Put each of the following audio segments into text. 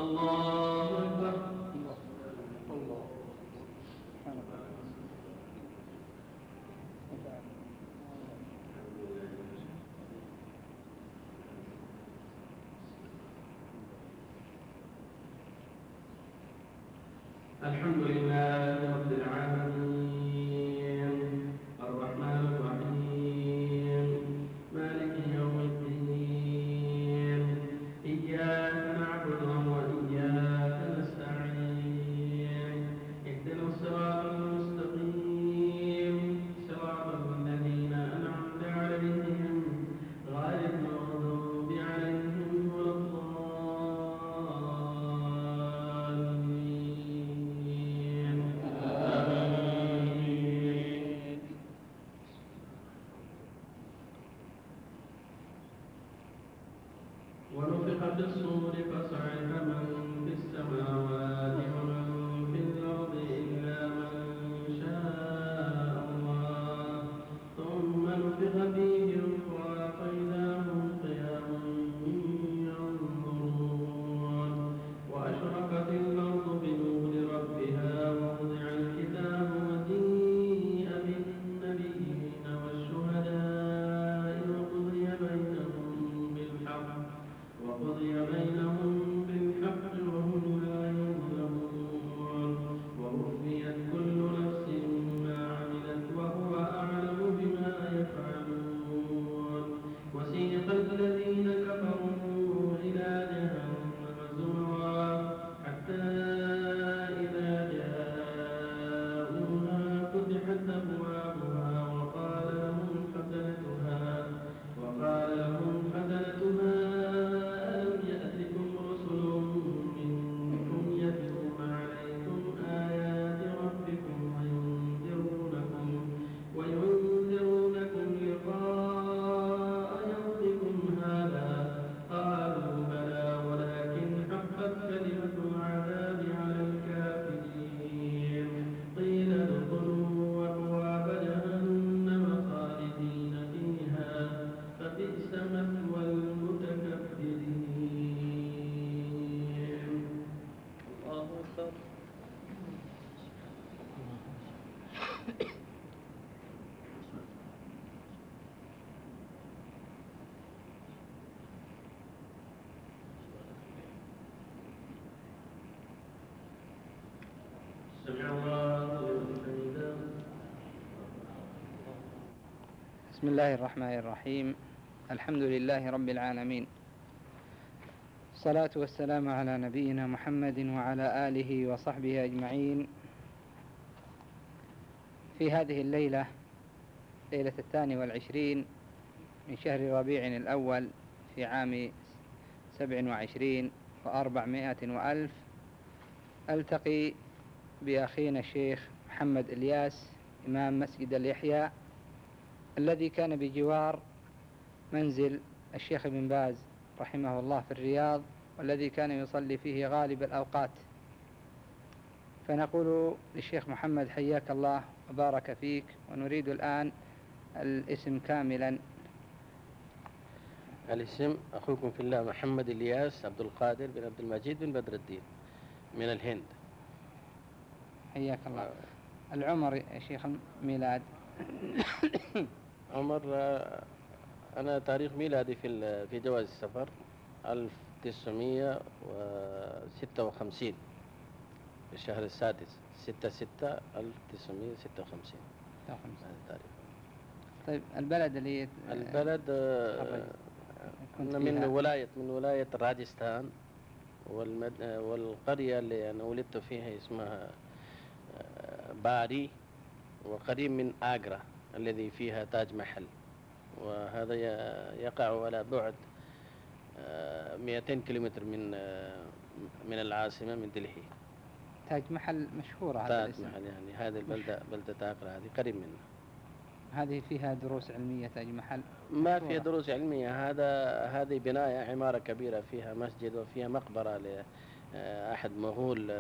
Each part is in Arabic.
الله أكبر. الحمد لله رب العالمين الرحمن الرحيم مالك يوم الدين إياك نعبد وإياك نستعين اهدنا الصراط المستقيم صراط الذين أنعمت عليهم غير المغضوب عليهم ولا الضالين. آمين. ونفخ في الصور فصعق من في السماوات ومن في الأرض إلا من شاء الله ثم نفخ فيه أخرى فإذا هم قيام ينظرون وأشرقت الأرض بنور ربها ووضع الكتاب وجيء بالنبيين والشهداء وقضي بينهم بالحق وهم لا يظلمون ووفيت كل نفس ما عملت وهو أعلم بما يفعلون وسيق الذين كفروا إلى جهنم زمرا حتى إذا جاءوها فتحت أبوابها وقال لهم خزنتها ألم يأتكم رسل منكم يتلون عليكم آيات ربكم وينذرونكم لقاء يومكم هذا قالوا بلى ولكن حقت كلمة العذاب على الكافرين قيل ادخلوا أبواب جهنم خالدين فيها فبئس مثوى المتكبرين. الله أكبر. سمع الله لمن حمده. بسم الله الرحمن الرحيم. الحمد لله رب العالمين، الصلاة والسلام على نبينا محمد وعلى آله وصحبه أجمعين. في هذه الليلة، ليلة 22 من شهر ربيع الأول في عام 27 و400 وألف، ألتقي بأخينا الشيخ محمد إلياس إمام مسجد اليحيى الذي كان بجوار منزل الشيخ ابن باز رحمه الله في الرياض، والذي كان يصلي فيه غالب الأوقات. فنقول للشيخ محمد حياك الله وبارك فيك، ونريد الآن الاسم كاملا. الاسم أخوكم في الله محمد إلياس عبد القادر بن عبد المجيد بن بدر الدين من الهند. حياك الله. العمر يا شيخ الميلاد؟ عمر أنا تاريخ ميلادي في جواز السفر 1956 في الشهر السادس 6/6/1956. هذا التاريخ. طيب البلد اللي البلد من ولاية راجستان، والقرية اللي أنا ولدت فيها اسمها باري، وقريب من آجرا الذي فيها تاج محل، وهذا يقع على بعد 200 كيلومتر من العاصمة من دلهي. تاج محل مشهورة هذا تاج الاسم. محل يعني هذه بلدة آجرا هذه قريب منها. هذه فيها دروس علمية تاج محل؟ ما فيها دروس علمية، هذه بناية عمارة كبيرة فيها مسجد وفيها مقبرة لأحد مغول،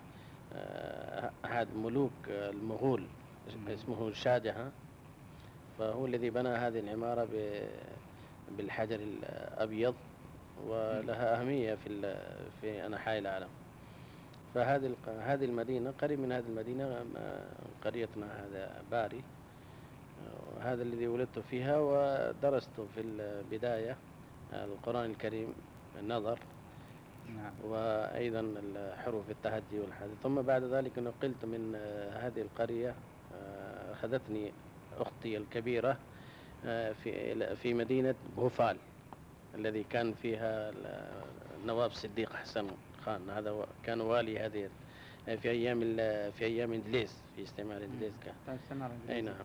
أحد ملوك المغول اسمه الشاجهة، فهو الذي بنى هذه العمارة بالحجر الأبيض، ولها أهمية في أنحاء العالم. هذه المدينة قريب من هذه المدينة قريتنا هذا باري، وهذا الذي ولدت فيها، ودرست في البداية القرآن الكريم نظر، نعم. وأيضا حروف التهجي والحديث. ثم بعد ذلك نقلت من هذه القرية، أخذتني أختي الكبيرة في مدينة بوفال الذي كان فيها النواب صديق حسن خان، هذا كان والي هذه في أيام إنجليز، في استعمار إنجليز كان. أي نعم.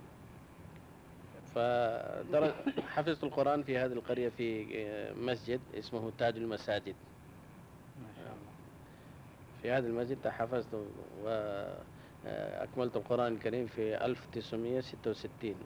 فحفظت القرآن في هذه القرية في مسجد اسمه تاج المساجد. ما شاء الله. في هذا المسجد حفظت وأكملت القرآن الكريم في 1966،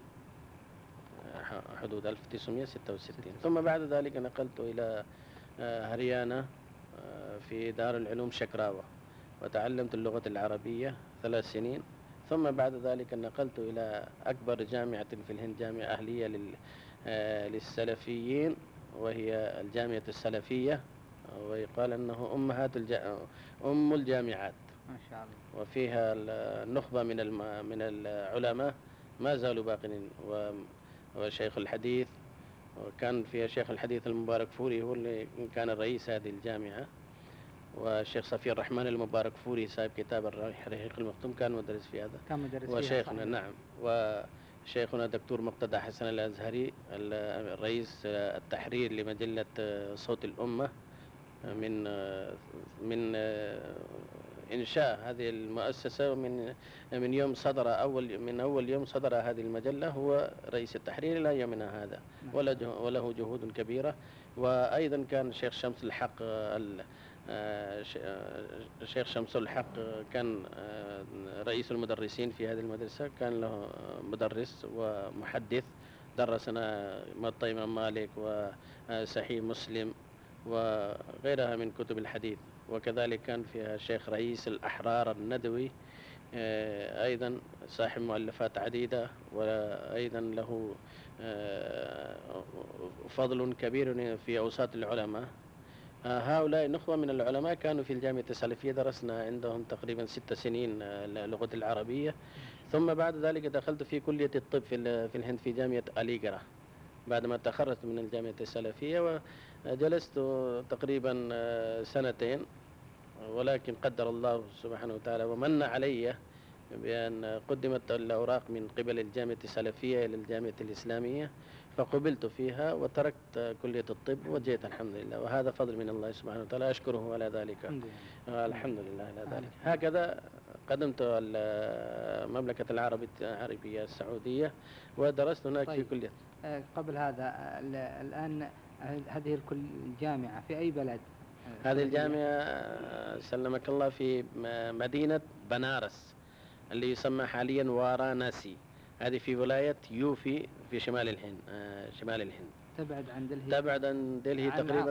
حدود 1966. ثم بعد ذلك نقلت إلى هريانة في دار العلوم شكراوة، وتعلمت اللغة العربية 3 سنين. ثم بعد ذلك نقلت إلى أكبر جامعة في الهند، جامعة أهلية للسلفيين، وهي الجامعة السلفية، ويقال أنه أم الجامعات. ما شاء الله. وفيها النخبة من العلماء ما زالوا باقين، وشيخ الحديث، وكان فيها شيخ الحديث المبارك فوري هو اللي كان رئيس هذه الجامعة، والشيخ صفي الرحمن المبارك فوري صاحب كتاب الرحيق المختوم كان مدرس في هذا. كان مدرس وشيخنا نعم، وشيخنا دكتور مقتدى حسن الأزهري الرئيس التحرير لمجلة صوت الأمة من إنشاء هذه المؤسسة، من يوم صدر أول يوم صدر هذه المجلة هو رئيس التحرير إلى يومنا هذا، وله جهود كبيرة. وأيضا كان الشيخ شمس الحق الشيخ شمس الحق كان رئيس المدرسين في هذه المدرسة، كان له مدرس ومحدث، درسنا موطأ إمام مالك وصحيح مسلم وغيرها من كتب الحديث. وكذلك كان فيها شيخ رئيس الأحرار الندوي، أيضا صاحب مؤلفات عديدة، وأيضا له فضل كبير في أوساط العلماء. هؤلاء نخوة من العلماء كانوا في الجامعة السلفية، درسنا عندهم تقريبا 6 سنين اللغة العربية. ثم بعد ذلك دخلت في كلية الطب في الهند في جامعة أليغرة بعدما تخرجت من الجامعة السلفية، وجلست تقريبا 2 سنين، ولكن قدر الله سبحانه وتعالى ومن علي بأن قدمت الأوراق من قبل الجامعة السلفية إلى الجامعة الإسلامية، فقبلت فيها وتركت كلية الطب وجيت الحمد لله، وهذا فضل من الله سبحانه وتعالى، أشكره على ذلك. الحمد لله على ذلك. هكذا قدمت المملكة العربية السعودية ودرست هناك في كلية. قبل هذا الآن هذه الجامعة في أي بلد؟ هذه الجامعة سلمك الله في مدينة بنارس اللي يسمى حاليا واراناسي، هذه في ولاية يوفي في شمال الهند. تبعد عن دلهي؟ تبعد عن دلهي تقريبا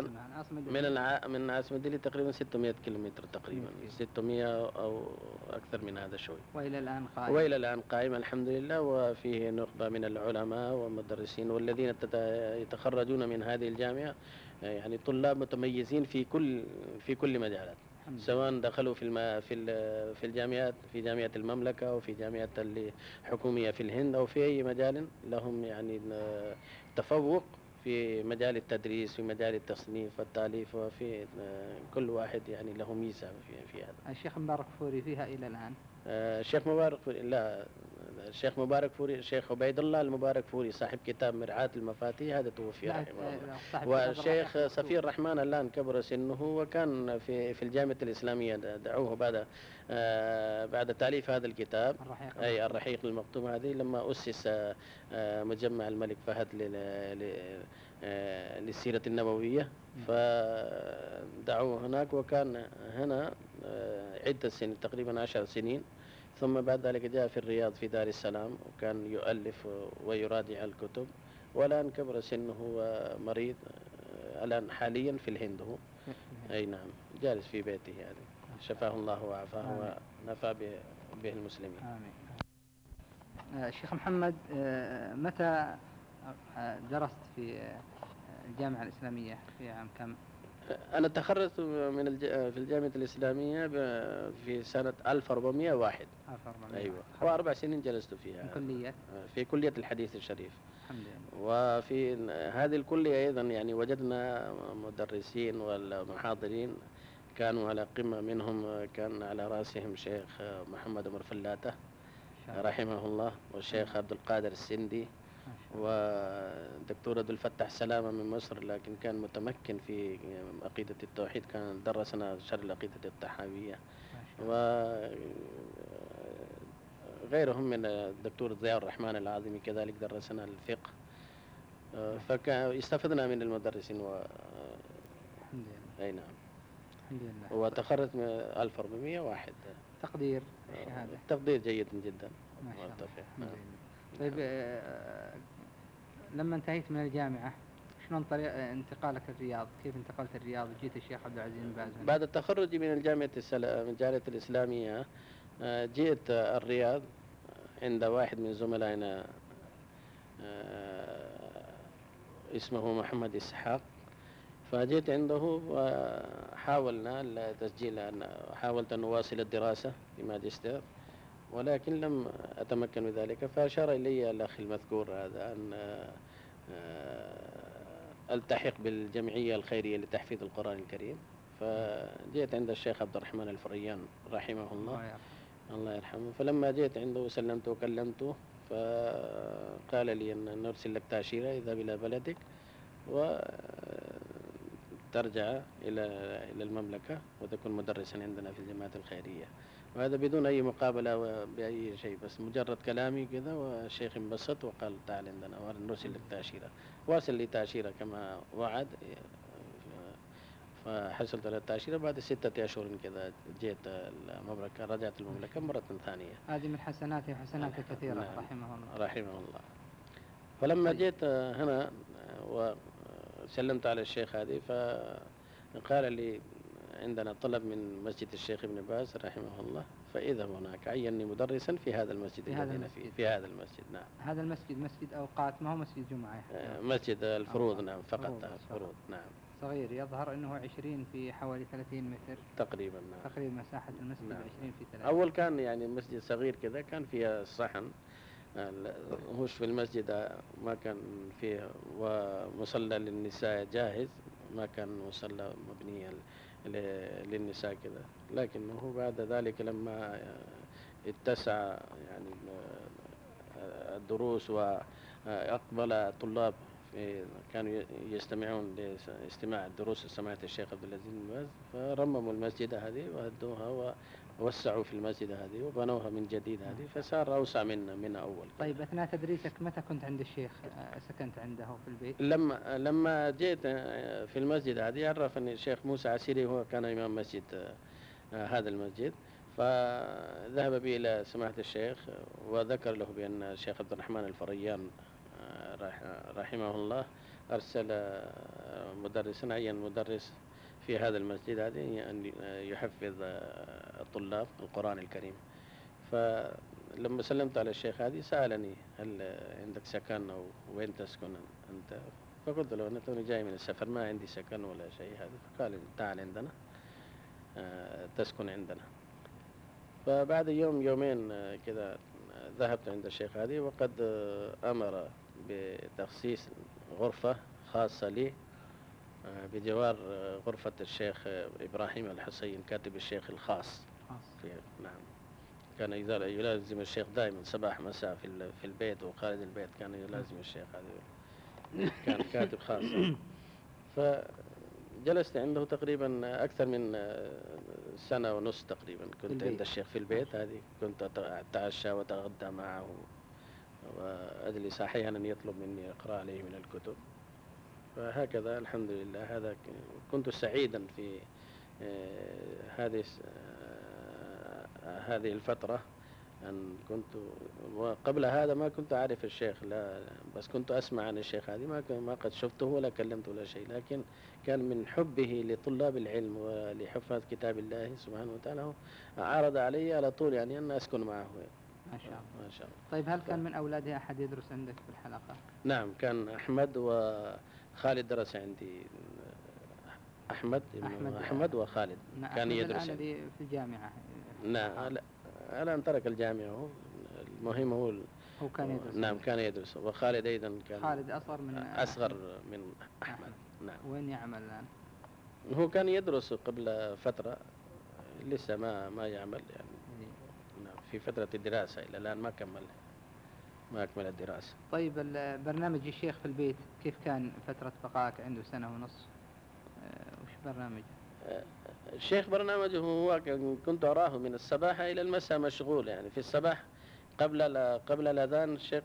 من عاصمة دلهي تقريبا 600 كيلومتر تقريبا، 600 أو أكثر من هذا شوي. وإلى الآن قائم الحمد لله، وفيه نخبة من العلماء والمدرسين والذين يتخرجون من هذه الجامعة، يعني طلاب متميزين في كل مجالات، سواء دخلوا في الجامعات، في جامعة المملكة أو في جامعة الحكومية في الهند أو في أي مجال لهم يعني تفوق في مجال التدريس، في مجال التصنيف والتأليف، وفي كل واحد يعني له ميزة في هذا. الشيخ مبارك فوري فيها إلى الآن؟ الشيخ مبارك فوري لا، الشيخ مبارك فوري، الشيخ عبيد الله المبارك فوري صاحب كتاب مرعاة المفاتيح، هذا توفي رحمه الله. والشيخ صفي الرحمن الآن كبر سنه، وكان في الجامعة الإسلامية، دعوه بعد تأليف هذا الكتاب الرحيق المختوم هذه، لما أسس مجمع الملك فهد للسيرة النبوية، فدعوه هناك، وكان هنا عدة سنين تقريبا 10 سنين. ثم بعد ذلك جاء في الرياض في دار السلام، وكان يؤلف ويراجع الكتب، والآن كبر سنه ومريض، الآن حاليا في الهند هو. أي نعم، جالس في بيته يعني، شفاه الله وعافاه ونفع به المسلمين. آمين. الشيخ محمد، متى درست في الجامعة الإسلامية؟ في عام كم؟ أنا تخرجت في الجامعة الإسلامية في سنة 1401. 1400. أيوة، و4 سنين جلست فيها من كلية؟ في كلية الحديث الشريف. الحمد لله. وفي هذه الكلية أيضا يعني وجدنا مدرسين والمحاضرين كانوا على قمة، منهم كان على رأسهم شيخ محمد عمر فلاتة رحمه الله، والشيخ عبد القادر السندي، ودكتور عبد الفتاح سلامة من مصر، لكن كان متمكن في عقيدة التوحيد، كان درسنا شرح العقيدة الطحاوية. وغيرهم من الدكتور ضياء الرحمن العظيمي كذلك درسنا الفقه. فاستفدنا من المدرسين الحمد لله. أي نعم. الحمد لله. وتخرجت من 1401. تقدير الشهادة؟ تقدير جيد جدا. ما شاء الله. مرتفع. الحمد لله. طيب لما انتهيت من الجامعة شلون طريق انتقالك الرياض؟ كيف انتقلت الرياض وجيت الشيخ عبد العزيز بن باز؟ بعد التخرج من الجامعة الإسلامية جئت الرياض عند واحد من زملائنا اسمه محمد إسحاق، فجئت عنده وحاولنا التسجيل، حاولت أن أواصل الدراسة في ماجستير ولكن لم أتمكن من ذلك، فأشار إلي الأخ المذكور هذا أن ألتحق بالجمعية الخيرية لتحفيظ القرآن الكريم. فجئت عند الشيخ عبد الرحمن الفريان رحمه الله، الله يرحمه. فلما جئت عنده وسلمت وكلمته فقال لي أن نرسل لك تأشيرة اذهب إلى بلدك وترجع إلى المملكة وتكون مدرسا عندنا في الجماعة الخيرية، وهذا بدون أي مقابلة بأي شيء، بس مجرد كلامي كذا. والشيخ انبسط وقال تعال عندنا ونرسل لك تأشيرة. واصل لي تأشيرة كما وعد، فحصلت على التأشيرة بعد 6 أشهر كذا جيت المملكة، رجعت المملكة مرة ثانية. هذه من حسناته وحسناته كثيرة. نعم. رحمه الله. رحمه الله. فلما جيت هنا وسلمت على الشيخ هذه فقال لي عندنا طلب من مسجد الشيخ ابن باز رحمه الله، فإذا هناك عيني مدرسا في هذا المسجد في هذا المسجد. نعم. هذا المسجد مسجد أوقات، ما هو مسجد جمعة؟ مسجد الفروض. نعم، فقط الفروض. نعم. صغير، يظهر أنه 20 في حوالي 30 متر تقريبا. نعم. تقريبا مساحة المسجد. نعم. 20 في 30. أول كان يعني مسجد صغير كذا، كان فيها صحن، هوش في المسجد ما كان فيه، ومصلى للنساء جاهز، ما كان مصلى مبني للنساء كذا. لكنه بعد ذلك لما اتسع يعني الدروس وأقبل الطلاب كانوا يستمعون لاستماع الدروس سماحة الشيخ عبد العزيز بن باز، فرمموا المسجد هذه وهدوها ووسعوا في المسجد هذه وبنوها من جديد هذه، فصار أوسع من أول. طيب أثناء تدريسك متى كنت عند الشيخ؟ سكنت عنده في البيت؟ لما جيت في المسجد هذه عرفني الشيخ موسى عسيري، هو كان إمام مسجد هذا المسجد، فذهب بي إلى سماحة الشيخ وذكر له بأن الشيخ عبد الرحمن الفريان رحمه الله أرسل مدرسا، عين مدرس في هذا المسجد هذه أن يحفظ الطلاب القرآن الكريم. فلما سلمت على الشيخ هذه سألني هل عندك سكن أو وين تسكن أنت؟ فقلت له أنا توني جاي من السفر ما عندي سكن ولا شيء هذا. فقال تعال عندنا تسكن عندنا. فبعد يومين كذا ذهبت عند الشيخ هذه، وقد أمر بتخصيص غرفة خاصة لي بجوار غرفة الشيخ إبراهيم الحسين كاتب الشيخ الخاص. نعم. كان يلازم الشيخ دائما صباح مساء في البيت وخارج البيت، كان يلازم الشيخ هذا، كان كاتب خاص. فجلست عنده تقريبا أكثر من 1.5 سنة تقريبا، كنت عند الشيخ في البيت هذه، كنت أتعشى وأتغدى معه وأجلس أحيانا يطلب مني أقرأ عليه من الكتب. فهكذا الحمد لله. هذا كنت سعيدا في هذه الفترة، أن كنت وقبل هذا ما كنت أعرف الشيخ، لا بس كنت أسمع عن الشيخ هذه، ما قد شفته ولا كلمته ولا شيء، لكن كان من حبه لطلاب العلم ولحفاظ كتاب الله سبحانه وتعالى عرض علي على طول يعني أن أسكن معه. ما شاء الله. ما شاء الله. طيب هل كان من أولاده أحد يدرس عندك في الحلقة؟ نعم، كان أحمد وخالد درس عندي أحمد وخالد. نعم، كان أحمد يدرس الآن اللي في الجامعة. نعم. الآن ترك الجامعة هو. المهم هو هو كان يدرس. نعم كان يدرس. وخالد أيضا كان خالد أصغر من أصغر أحمد. من أحمد. نعم. وين يعمل الآن؟ هو كان يدرس قبل فترة، لسه ما يعمل يعني. نعم في فترة الدراسة إلى الآن ما أكمل الدراسة. طيب برنامج الشيخ في البيت كيف كان فترة بقائك عنده سنة ونص؟ وش برنامج؟ الشيخ برنامجه هو كنت أراه من الصباح إلى المساء مشغول، يعني في الصباح قبل الأذان الشيخ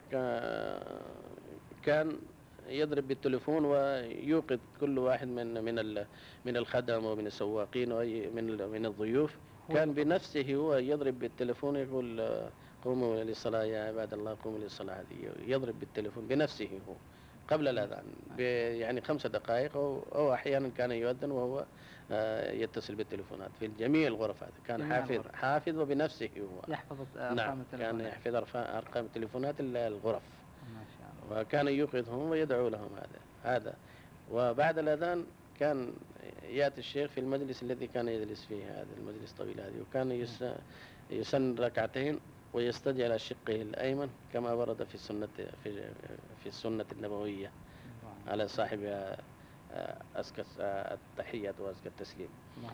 كان يضرب بالتليفون ويوقظ كل واحد من الخدم ومن السواقين من الضيوف. كان بنفسه هو يضرب بالتليفون يقول قوموا للصلاة يا عباد الله، قوموا للصلاة. هذه يضرب بالتليفون بنفسه هو قبل الأذان يعني 5 دقائق، أو أحيانا كان يؤذن وهو يتصل بالتليفونات في جميع الغرف. هذا كان حافظ وبنفسه هو يحفظ نعم التليفونات. كان يحفظ أرقام التليفونات الغرف، ما شاء الله. وكان يوقظهم ويدعو لهم. هذا وبعد الأذان كان يأتي الشيخ في المجلس الذي كان يجلس فيه، هذا المجلس طويل هذه، وكان يسن ركعتين ويستدعي على شقه الأيمن كما ورد في السنة النبوية على صاحبها أزكى التحيات وأزكى التسليم.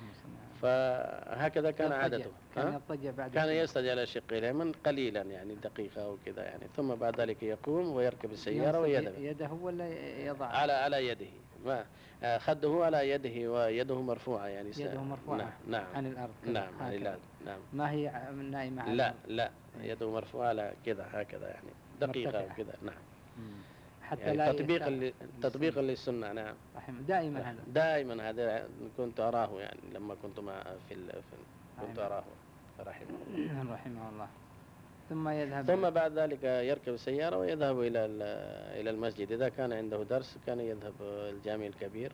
فهكذا كان عادته. كان يستدعي على شقه الأيمن قليلا يعني دقيقة أو كذا يعني، ثم بعد ذلك يقوم ويركب السيارة يده ولا يضع على يده، ما خده على يده ويده مرفوعة يعني يده مرفوعة نعم عن الأرض. نعم عن الأرض. نعم ما هي نائمة. لا يده مرفوعة على كذا هكذا يعني دقيقة وكذا. نعم حتى يعني لا تطبيقا للسنة. نعم دائما هذا كنت أراه يعني لما كنت كنت أراه رحمه الله. ثم بعد ذلك يركب السيارة ويذهب إلى المسجد. إذا كان عنده درس كان يذهب الجامع الكبير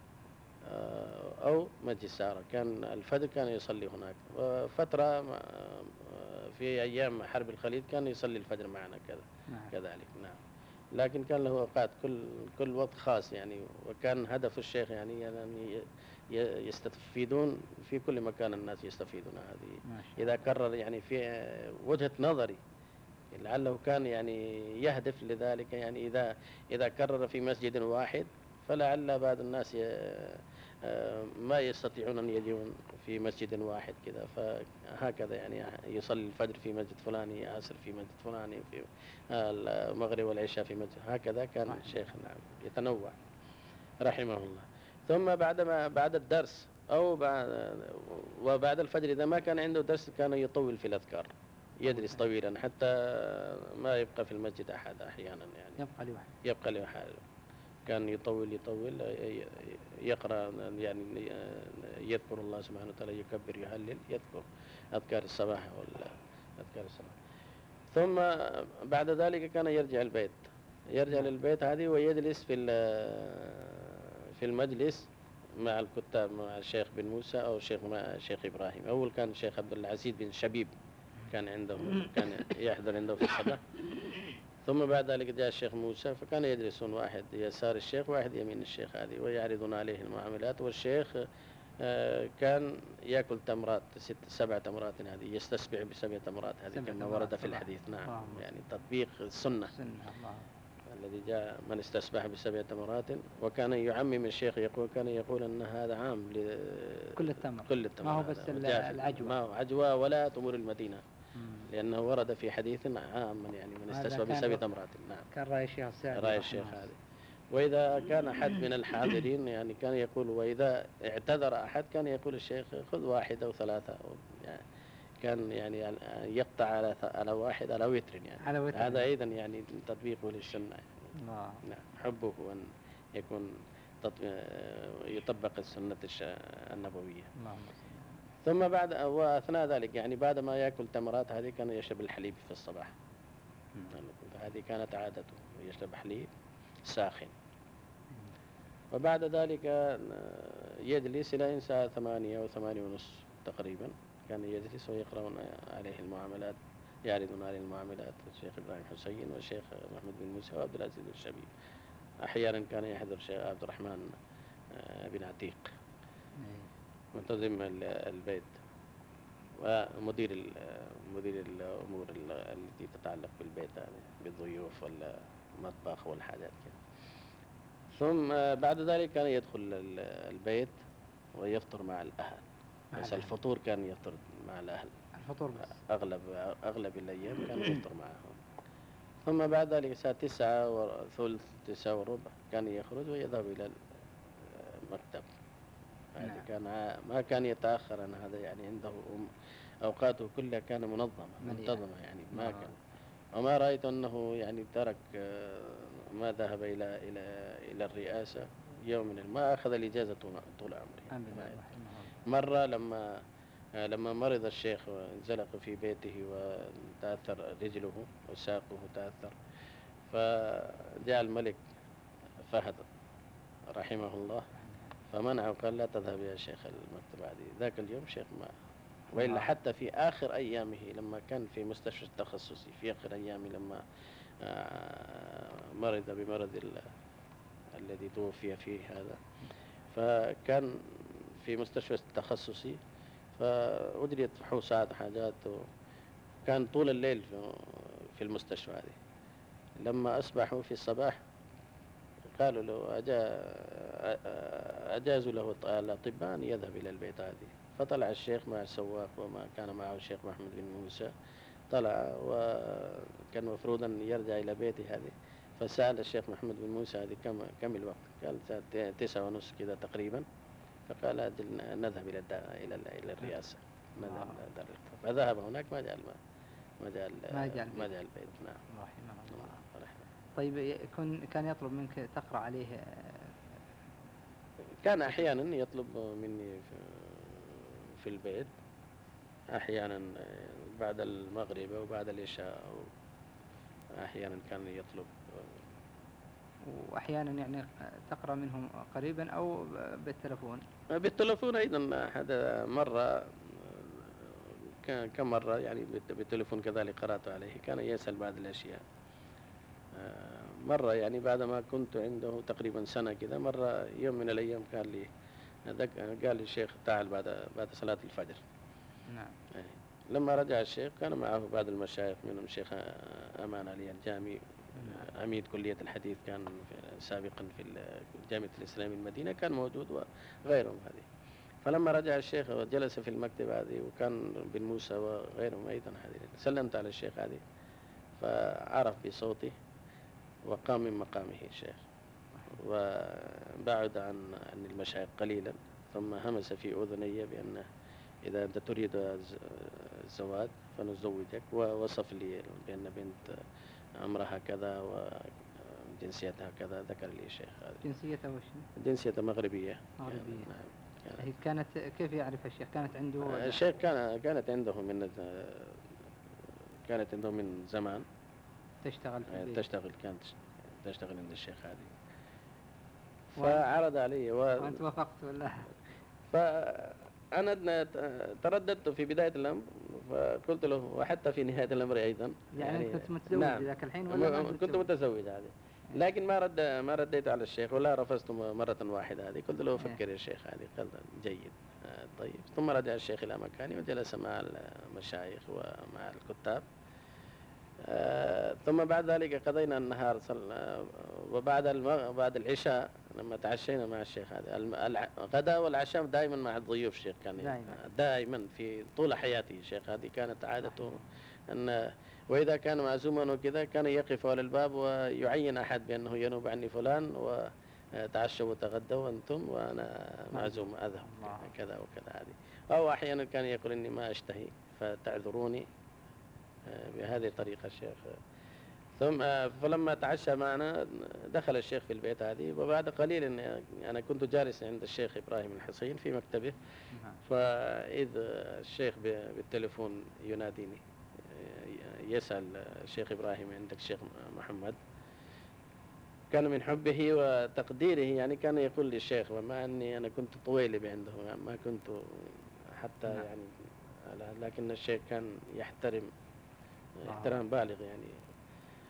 أو مسجد سارة. كان الفجر كان يصلي هناك، وفترة في أيام حرب الخليج كان يصلي الفجر معنا كذلك. نعم لكن كان له أوقات كل وقت خاص يعني، وكان هدف الشيخ يعني يستفيدون في كل مكان، الناس يستفيدون. هذه إذا كرر يعني في وجهة نظري لعله كان يعني يهدف لذلك يعني، إذا كرر في مسجد واحد فلعل بعض الناس ما يستطيعون أن يجون في مسجد واحد كذا، فهكذا يعني يصلي الفجر في مسجد فلاني، يعصر في مسجد فلاني، في المغرب والعشاء في مسجد، هكذا كان الشيخ. نعم يتنوع رحمه الله. ثم بعد الدرس وبعد الفجر إذا ما كان عنده درس كان يطول في الأذكار، يجلس طويلا حتى ما يبقى في المسجد أحد أحيانا يعني يبقى لوحده. كان يطول يقرأ يعني يذكر الله سبحانه وتعالى، يكبر يهلل، يذكر أذكار الصباح أذكار الصباح. ثم بعد ذلك كان يرجع للبيت هذه ويجلس في المجلس مع الكتاب، مع الشيخ بن موسى أو الشيخ إبراهيم. أول كان الشيخ عبد العزيز بن شبيب كان يحضر عنده في الصباح. ثم بعد ذلك جاء الشيخ موسى، فكان يجلسون واحد يسار الشيخ واحد يمين الشيخ هذه، ويعرضون عليه المعاملات. والشيخ كان يأكل تمرات 6-7 تمرات هذه، يستشبع ب7 تمرات هذه كما ورد في الحديث. نعم يعني تطبيق السنة الذي جاء من استشبع ب7 تمرات. وكان يعمم الشيخ كان يقول أن هذا عام كل التمر ما هو بس العجوة، ما هو عجوة ولا تمر المدينة، لأنه ورد في حديث عام يعني من استشفى ب7 تمرات. نعم كان رأي الشيخ هذا. وإذا كان أحد من الحاضرين يعني كان يقول، وإذا اعتذر أحد كان يقول الشيخ خذ 1 أو 3 يعني كان يعني يقطع على 1 على وتر يعني هذا أيضا يعني تطبيقه للسنة يعني. نعم حبه أن يكون يطبق السنة النبوية. ثم وأثناء ذلك يعني بعد ما يأكل تمرات هذه كان يشرب الحليب في الصباح. هذه كانت عادته، يشرب حليب ساخن. وبعد ذلك يجلس إلى الساعة 8 أو 8:30 تقريبا، كان يجلس ويقرأون عليه المعاملات، يعرضون عليه المعاملات الشيخ إبراهيم حسين والشيخ محمد بن موسى وعبد العزيز الشبيب. أحيانا كان يحضر الشيخ عبد الرحمن بن عتيق. منتظم البيت، ومدير مدير الأمور التي تتعلق بالبيت يعني بالضيوف والمطبخ والحاجات كده. ثم بعد ذلك كان يدخل البيت ويفطر مع الأهل، بس الفطور كان يفطر مع الأهل، الفطور بس. أغلب الأيام كان يفطر معهم. ثم بعد ذلك الساعة 9:30 9:15 كان يخرج ويذهب إلى المكتب. يعني كان ما كان يتأخر عن هذا، يعني عنده أوقاته كلها كان منتظمة يعني ما كان. وما رأيت أنه يعني ترك ما ذهب إلى الرئاسة يوم من ما أخذ الإجازة طول عمره. مرة لما مرض الشيخ وانزلق في بيته وتأثر رجله وساقه تأثر، فجاء الملك فهد رحمه الله فمنعه، قال لا تذهب يا شيخ المكتب هذه. ذاك اليوم شيخ ما، وإلا حتى في آخر أيامه لما كان في مستشفى التخصصي، في آخر أيامه لما مرض بمرض الذي توفي فيه هذا، فكان في مستشفى التخصصي، فأجريت فحوصات حاجات، وكان طول الليل في المستشفى هذه. لما أصبحوا في الصباح قالوا له أجازوا له الأطباء أن يذهب إلى البيت هذه. فطلع الشيخ مع السواق وما كان معه الشيخ محمد بن موسى، طلع وكان مفروض أن يرجع إلى بيته هذه. فسأل الشيخ محمد بن موسى هذه كم الوقت؟ قال 9:30 كذا تقريبا. فقال أجل نذهب إلى الرئاسة، نذهب دار الكتاب. فذهب هناك ما جاء البيت. نعم. رحمه الله. طيب كان يطلب منك تقرأ عليه؟ كان أحيانا يطلب مني في البيت، أحيانا بعد المغرب أو بعد العشاء، أحيانا كان يطلب. وأحيانا يعني تقرأ منهم قريبا أو بالتلفون؟ بالتلفون أيضا. هذا مرة كم مرة يعني بالتلفون كذلك قرأت عليه. كان يسأل بعض الأشياء. مرة يعني بعدما كنت عنده تقريبا سنة كذا، مرة يوم من الأيام قال لي الشيخ تعال بعد صلاة الفجر. نعم. لما رجع الشيخ كان معه بعض المشايخ، منهم الشيخ أمان علي الجامي، عميد كلية الحديث كان سابقا في جامعة الإسلام المدينة، كان موجود وغيرهم هذه. فلما رجع الشيخ وجلس في المكتب هذه، وكان بن موسى وغيرهم أيضا هذه، سلمت على الشيخ هذه فعرف بصوتي وقام من مقامه الشيخ وبعد عن المشايخ قليلا، ثم همس في أذني بأنه إذا أنت تريد الزواج فنزوجك، ووصف لي بأن بنت عمرها كذا وجنسيتها كذا. ذكر لي الشيخ هذا. جنسيتها وش؟ جنسيتها مغربية. هي كانت كيف يعرف الشيخ؟ كانت عنده الشيخ كانت عنده من زمان تشتغل في البيت. كانت تشتغل عند الشيخ هذه. فعرض علي وأنت وافقت ولا؟ أنا ترددت في بداية الأمر، فقلت له وحتى في نهاية الأمر أيضا. يعني كنت متزوج ذاك الحين ولا كنت متزوج هذه، لكن ما رديت على الشيخ ولا رفضت مرة واحدة هذه. قلت له فكر يا شيخ هذه. قال جيد. طيب. ثم رجع الشيخ إلى مكانه وجلس مع المشايخ ومع الكتاب. ثم بعد ذلك قضينا النهار بعد العشاء لما تعشينا مع الشيخ هذا. الغداء والعشاء دائما مع الضيوف. الشيخ كان دائما في طول حياته الشيخ هذه كانت عادته أن وإذا كان معزوما وكذا كان يقف على الباب ويعين أحد بأنه ينوب عني فلان وتعشوا وتغدوا أنتم وأنا معزوم أذهب كذا وكذا هذه. أو أحيانا كان يقول إني ما أشتهي فتعذروني. بهذه الطريقة الشيخ. ثم فلما تعشى معنا دخل الشيخ في البيت هذه، وبعد قليل أنا كنت جالس عند الشيخ إبراهيم الحصين في مكتبه، فإذ الشيخ بالتليفون يناديني يسأل الشيخ إبراهيم عندك الشيخ محمد. كان من حبه وتقديره يعني كان يقول للشيخ، ومع أني أنا كنت طويل عنده ما كنت حتى يعني، لكن الشيخ كان يحترم احترام بالغ يعني.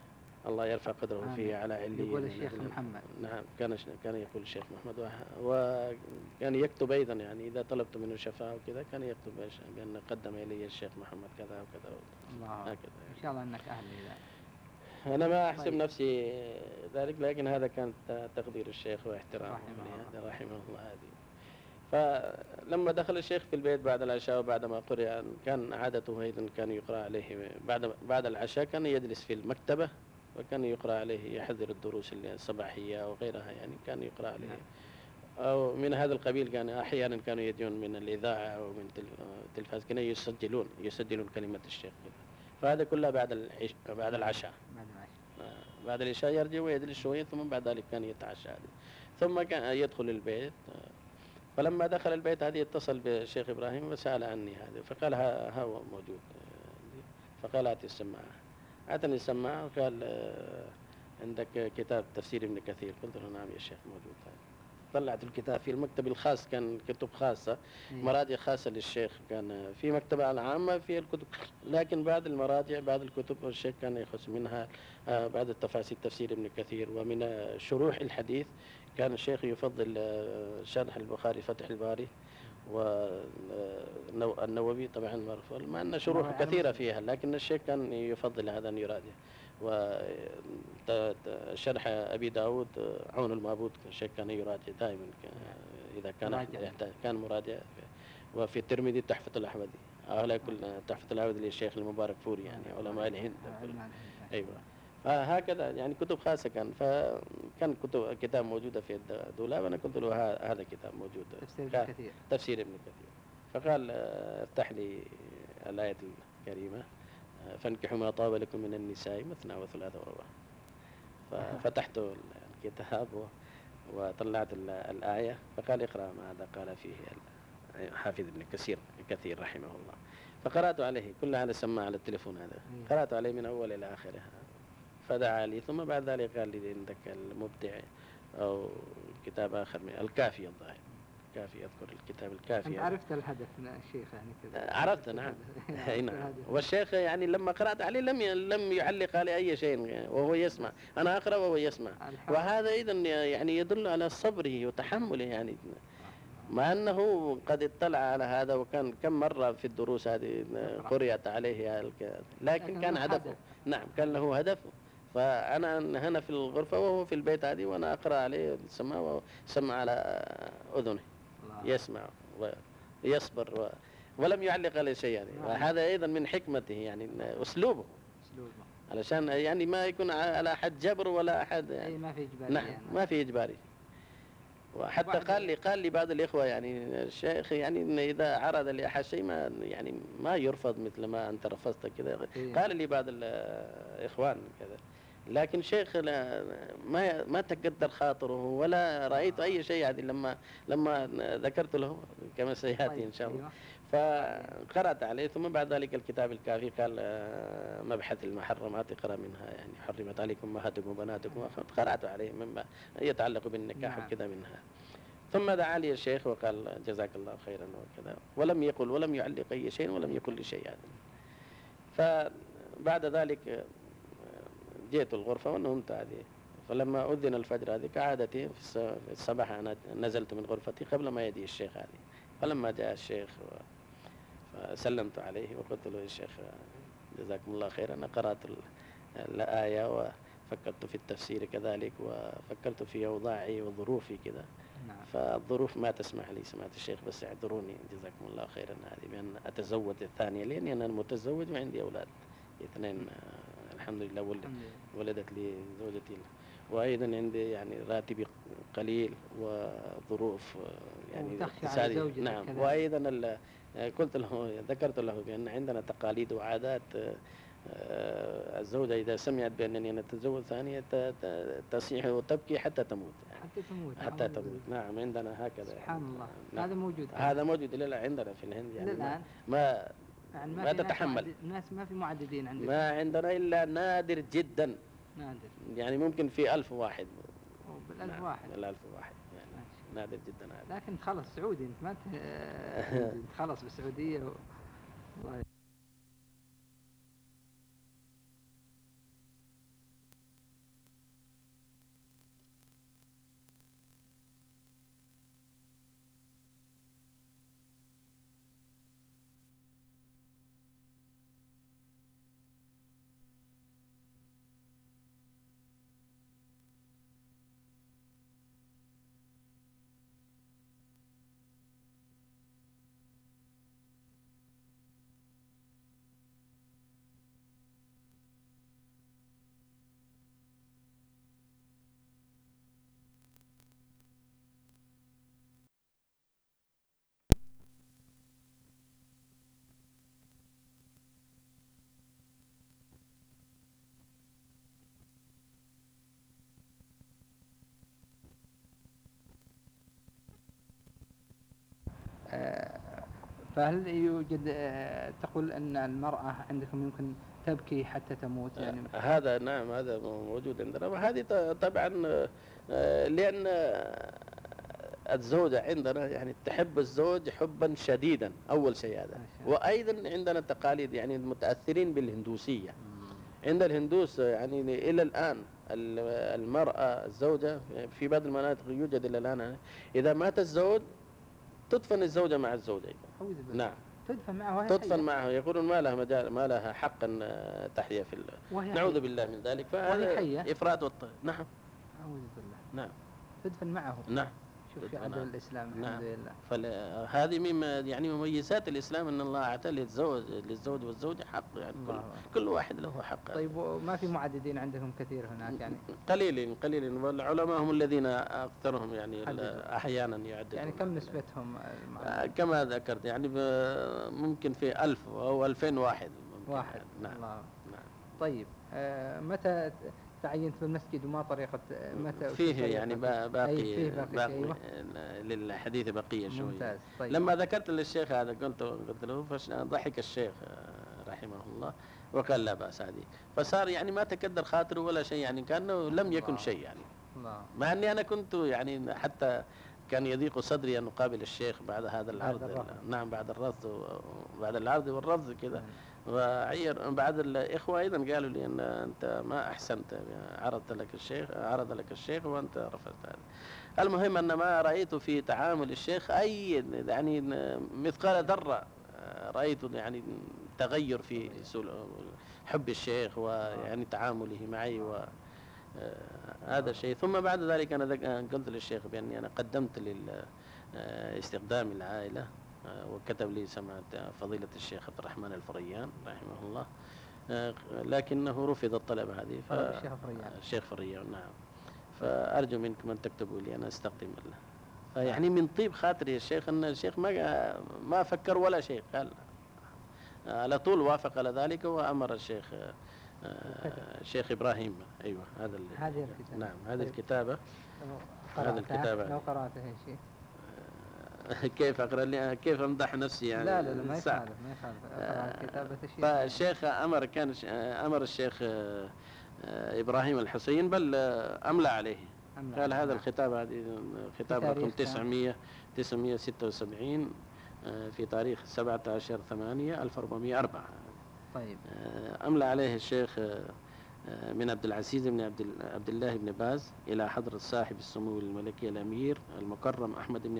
الله يرفع قدره آمين. فيه على عليين. يقول الشيخ محمد. نعم كان يقول الشيخ محمد، وكان يكتب أيضا يعني إذا طلبت منه شفاعة وكذا كان يكتب بأن قدم إلي الشيخ محمد كذا وكذا الله هكذا. إن شاء الله أنك أهل إذا. أنا ما أحسب طيب. نفسي ذلك، لكن هذا كان تقدير الشيخ واحترامه رحمه هذا رحمه الله. هذه فلما دخل الشيخ في البيت بعد العشاء وبعد ما قرأ، كان عادته أيضا كان يقرأ عليه بعد العشاء، كان يجلس في المكتبة وكان يقرأ عليه، يحضر الدروس الصباحية وغيرها يعني كان يقرأ عليه. أو من هذا القبيل كان أحيانا كانوا يجون من الإذاعة أو من التلفاز كانوا يسجلون كلمة الشيخ. فهذا كله بعد العشاء. بعد العشاء يرجع ويجلس شوية، ثم بعد ذلك كان يتعشى. ثم كان يدخل البيت. فلما دخل البيت هذه اتصل بالشيخ إبراهيم وسأل عني هذا، فقال هو موجود. فقال أعطي السماعة. أعطني السماعة وقال عندك كتاب تفسير ابن كثير؟ قلت له نعم يا شيخ موجود. طلعت الكتاب في المكتب الخاص، كان كتب خاصة مراجع خاصة للشيخ، كان في مكتبة العامة في الكتب، لكن بعض المراجع بعض الكتب الشيخ كان يخص منها بعض التفاسير تفسير ابن كثير. ومن شروح الحديث كان الشيخ يفضل شرح البخاري فتح الباري والنووي طبعا مرفوع، مع أن شروح كثيرة فيها، لكن الشيخ كان يفضل هذا أن يراجع. وشرح أبي داود عون المعبود الشيخ كان يراجع دائما إذا كان مراجع. وفي الترمذي تحفة الأحمدي، على كل تحفة الأحمدي للشيخ المبارك فوري يعني علماء الهند. أيوة. فهكذا يعني كتب خاصة كان. فكان كتاب موجودة في الدولاب، أنا قلت له هذا كتاب موجود تفسير ابن كثير. فقال افتح لي الآية الكريمة فانكحوا ما طاب لكم من النساء مثنى وثلاث ورباع. ففتحت الكتاب وطلعت الآية، فقال اقرأ ماذا قال فيه حافظ ابن كثير رحمه الله. فقرأت عليه كل هذا، سمع على التليفون هذا، قرأت عليه من أول إلى آخره. فدعا لي، ثم بعد ذلك قال لي عندك المبدع أو كتاب آخر من الكافي الظاهر، الكافي، أذكر الكتاب الكافي. أنت عرفت الهدف من الشيخ يعني كذا؟ عرفت نعم. نعم. والشيخ يعني لما قرأت عليه لم يعلق على أي شيء وهو يسمع، أنا أقرأ وهو يسمع. وهذا أيضا يعني يدل على صبره وتحمله يعني، مع أنه قد اطلع على هذا وكان كم مرة في الدروس هذه قرأت عليه، لكن كان هدفه. نعم كان له هدفه. فأنا هنا في الغرفة وهو في البيت هذه، وأنا أقرأ عليه سمع على أذنه، يسمع ويصبر ولم يعلق على شيء يعني. وهذا أيضا من حكمته يعني أسلوبه علشان يعني ما يكون على أحد جبر ولا أحد يعني. ما في إجباري. نعم يعني. ما في إجباري. وحتى قال لي بعض الإخوة يعني الشيخ يعني إن إذا عرض لأحد شيء ما يرفض مثل ما أنت رفضت كذا. قال لي بعض الإخوان كذا، لكن شيخ ما تقدر خاطره ولا رأيت أي شيء يعني لما ذكرت له كما سيأتي إن شاء الله. فقرأت عليه، ثم بعد ذلك الكتاب الكافي قال مبحث المحرمات اقرأ منها يعني حرمت عليكم أمهاتكم وبناتكم. قرأت عليه مما يتعلق بالنكاح وكذا منها. ثم دعا لي الشيخ وقال جزاك الله خيرا وكذا، ولم يعلق أي شيء ولم يقل لي شيء يعني. فبعد ذلك جئت الغرفة ونمت هذه. فلما أذن الفجر هذه كعادتي في الصباح أنا نزلت من غرفتي قبل ما يجي الشيخ هذه. فلما جاء الشيخ فسلمت عليه وقلت له يا شيخ جزاكم الله خيرا، أنا قرأت الآية وفكرت في التفسير كذلك، وفكرت في أوضاعي وظروفي كذا. فالظروف ما تسمح لي سمعت الشيخ، بس اعذروني جزاكم الله خيرا هذه بأن أتزوج الثانية، لأني أنا متزوج وعندي أولاد 2 الحمد لله ولدت لي زوجتي، وأيضا عندي يعني راتبي قليل وظروف يعني اقتصادية. نعم. وأيضا قلت له ذكرت له بأن عندنا تقاليد وعادات، الزوجة إذا سمعت بأنني أنا أتزوج ثانية تصيح وتبكي حتى تموت يعني. حتى تموت. نعم عندنا هكذا. سبحان الله. نعم. هذا موجود. هذا موجود لا عندنا في الهند يعني. الآن ما تتحمل. الناس ما في معددين عندنا. ما عندنا إلا نادر جدا. نادر. يعني ممكن في 1000 واحد. بال1000 واحد. ال1000 واحد يعني نادر جدا هذا. لكن خلص سعودي أنت ما خلص بالسعودية الله فهل يوجد تقول أن المرأة عندكم يمكن تبكي حتى تموت يعني؟ هذا نعم، هذا موجود عندنا، وهذه طبعا لأن الزوجة عندنا يعني تحب الزوج حبا شديدا أول شيء هذا. وأيضا عندنا تقاليد يعني المتأثرين بالهندوسية. عند الهندوس يعني إلى الآن المرأة الزوجة في بعض المناطق يوجد إلى الآن إذا مات الزوج تدفن الزوجة مع الزوجة. نعم، تدفن معه وهي تدفن حية. معه، يقولون ما لها مجال، ما لها حق أن تحيا في نعوذ بالله من ذلك. فهذا إفراط نعم، أعوذ بالله. نعم، تدفن معه. نعم، شوف في عدل الإسلام. نعم. الحمد لله. فهذه مما يعني مميزات الإسلام أن الله أعطى للزوج والزوجة حق، يعني كل واحد له حق. طيب وما في معددين عندكم كثير هناك يعني؟ قليل والعلماء هم الذين أكثرهم يعني أحيانا يعددون. يعني كم نسبتهم؟ كما ذكرت يعني ممكن في 1000 أو 2000 واحد. نعم. الله. نعم. طيب متى تعينت في المسجد وما طريقة متى؟ فيه يعني باقي للحديث بقية شوية. ممتاز. طيب. لما ذكرت للشيخ هذا قلت له ضحك الشيخ رحمه الله وقال لا بأس هذه، فصار يعني ما تكدر خاطره ولا شيء، يعني كأنه لم يكن شيء يعني. مع أني أنا كنت يعني حتى كان يضيق صدري أن أقابل الشيخ بعد هذا العرض. نعم، بعد العرض والرفض كذا. بعد الإخوة أيضا قالوا لي أن أنت ما أحسنت، عرض لك الشيخ وأنت رفضت هذا. المهم أن ما رأيت في تعامل الشيخ أي يعني مثقال ذرة رأيت يعني تغير في حب الشيخ ويعني تعامله معي هذا الشيء. ثم بعد ذلك أنا قلت للشيخ بأني أنا قدمت لاستخدام العائلة، وكتب لي سماحة فضيلة الشيخ عبد الرحمن الفريان رحمه الله، لكنه رفض الطلب هذه. الشيخ فريان نعم. فأرجو منكم أن تكتبوا لي أنا أستخدم له. فيعني من طيب خاطري الشيخ أن الشيخ ما فكر ولا شيء، قال على طول وافق على ذلك وأمر الشيخ إبراهيم. أيوة هذا هذه الكتابة. نعم، هذه الكتابة. لو قرأتها يا شيخ كيف أقرأ لي؟ كيف أمدح نفسي يعني؟ لا ما يخالف كتابة الشيخ. فالشيخ أمر الشيخ إبراهيم الحسين بل أملى عليه. قال هذا الخطاب، هذه خطاب رقم 976 في تاريخ 17/8/1404. طيب. أملى عليه الشيخ من عبد العزيز بن عبد الله بن باز إلى حضرة صاحب السمو الملكي الأمير المكرم أحمد بن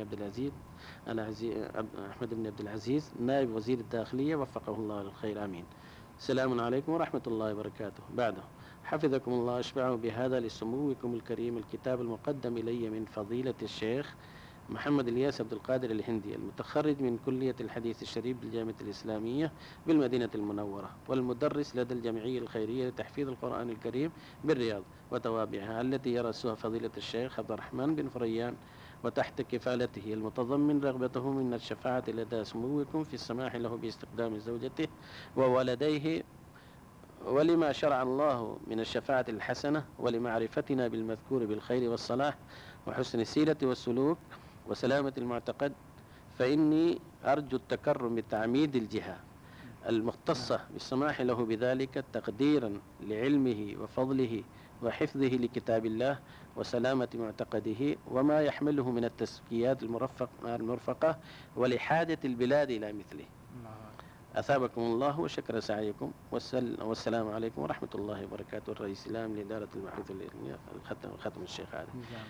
عبد العزيز نائب وزير الداخلية وفقه الله للخير، آمين. السلام عليكم ورحمة الله وبركاته. بعده حفظكم الله، أشبعه بهذا لسموكم الكريم الكتاب المقدم إلي من فضيلة الشيخ محمد الياس عبد القادر الهندي، المتخرج من كلية الحديث الشريف بالجامعة الإسلامية بالمدينة المنورة، والمدرس لدى الجمعية الخيرية لتحفيظ القرآن الكريم بالرياض وتوابعها التي يرأسها فضيلة الشيخ عبد الرحمن بن فريان، وتحت كفالته المتضمن رغبته من الشفاعة لدى سموكم في السماح له باستخدام زوجته وولديه، ولما شرع الله من الشفاعة الحسنة، ولمعرفتنا بالمذكور بالخير والصلاح وحسن السيرة والسلوك وسلامة المعتقد، فإني أرجو التكرم بتعميد الجهة المختصة بالسماح له بذلك تقديرا لعلمه وفضله وحفظه لكتاب الله وسلامة معتقده وما يحمله من التزكيات المرفقة ولحاجة البلاد إلى مثله. أثابكم الله وشكر سعيكم، والسلام عليكم ورحمة الله وبركاته. الرئيس العام لإدارة البحوث العلمية ختم الشيخ هذا.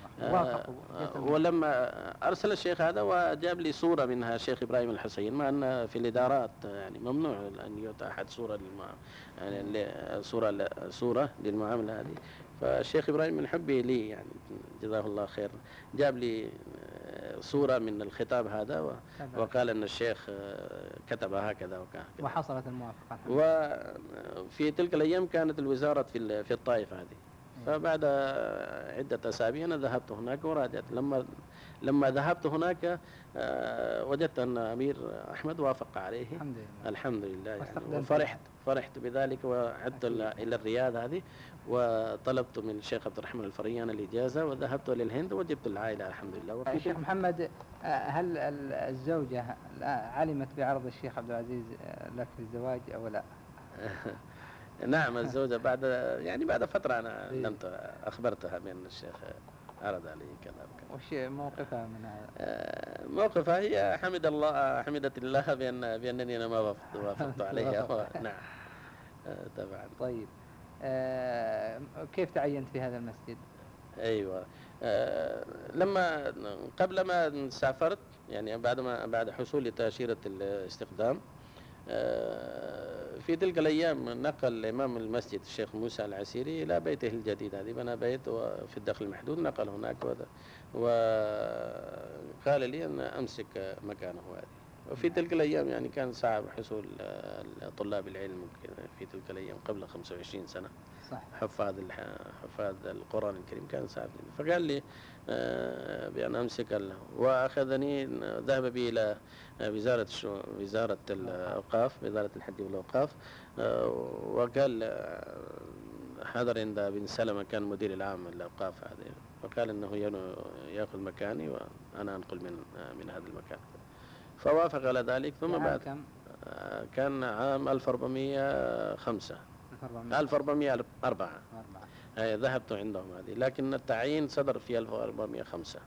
ولما أرسل الشيخ هذا وجاب لي صورة منها الشيخ إبراهيم الحسين، مع أن في الإدارات يعني ممنوع أن يؤتى أحد صورة صورة للمعاملة هذه. فالشيخ إبراهيم من حبه لي يعني جزاه الله خير جاب لي صورة من الخطاب هذا وقال أن الشيخ كتب هكذا وكذا، وحصلت الموافقة. وفي تلك الأيام كانت الوزارة في الطائف هذه، فبعد عدة أسابيع أنا ذهبت هناك وراجعت. لما ذهبت هناك وجدت أن أمير أحمد وافق عليه الحمد لله. الحمد لله يعني. واستخدمت فرحت بذلك، وعدت أكيد. إلى الرياض هذه، وطلبت من الشيخ عبد الرحمن الفريان الإجازة، وذهبت للهند وجبت العائلة الحمد لله. وفي الشيخ محمد، هل الزوجة علمت بعرض الشيخ عبد العزيز لك للزواج أو لا؟ نعم، الزوجة بعد فترة أنا أخبرتها بأن الشيخ عرض علي كذا وكذا. وش موقفها من هذا؟ موقفها هي حمدت الله بأنني أنا ما وافقت عليها. نعم. طبعا. طيب، كيف تعينت في هذا المسجد؟ أيوة. قبل ما سافرت، يعني بعد حصول تأشيرة الاستخدام، في تلك الأيام نقل إمام المسجد الشيخ موسى العسيري إلى بيته الجديد. هذه بنى بيت في الدخل المحدود، نقل هناك وقال لي أن أمسك مكانه هذه. وفي تلك الأيام يعني كان صعب حصول طلاب العلم في تلك الأيام قبل 25 سنة. صح. حفاظ القرآن الكريم كان صعب. فقال لي بأن أمسك وأخذني، ذهب بي إلى وزارة الأوقاف، وزارة الحج والأوقاف، وقال حضر عند بن سلمة كان مدير العام للأوقاف هذه، وقال أنه يأخذ مكاني وأنا أنقل من هذا المكان. فوافق على ذلك. ثم بعد كان عام 1405 1404 ذهبت عندهم هذه، لكن التعيين صدر في 1405.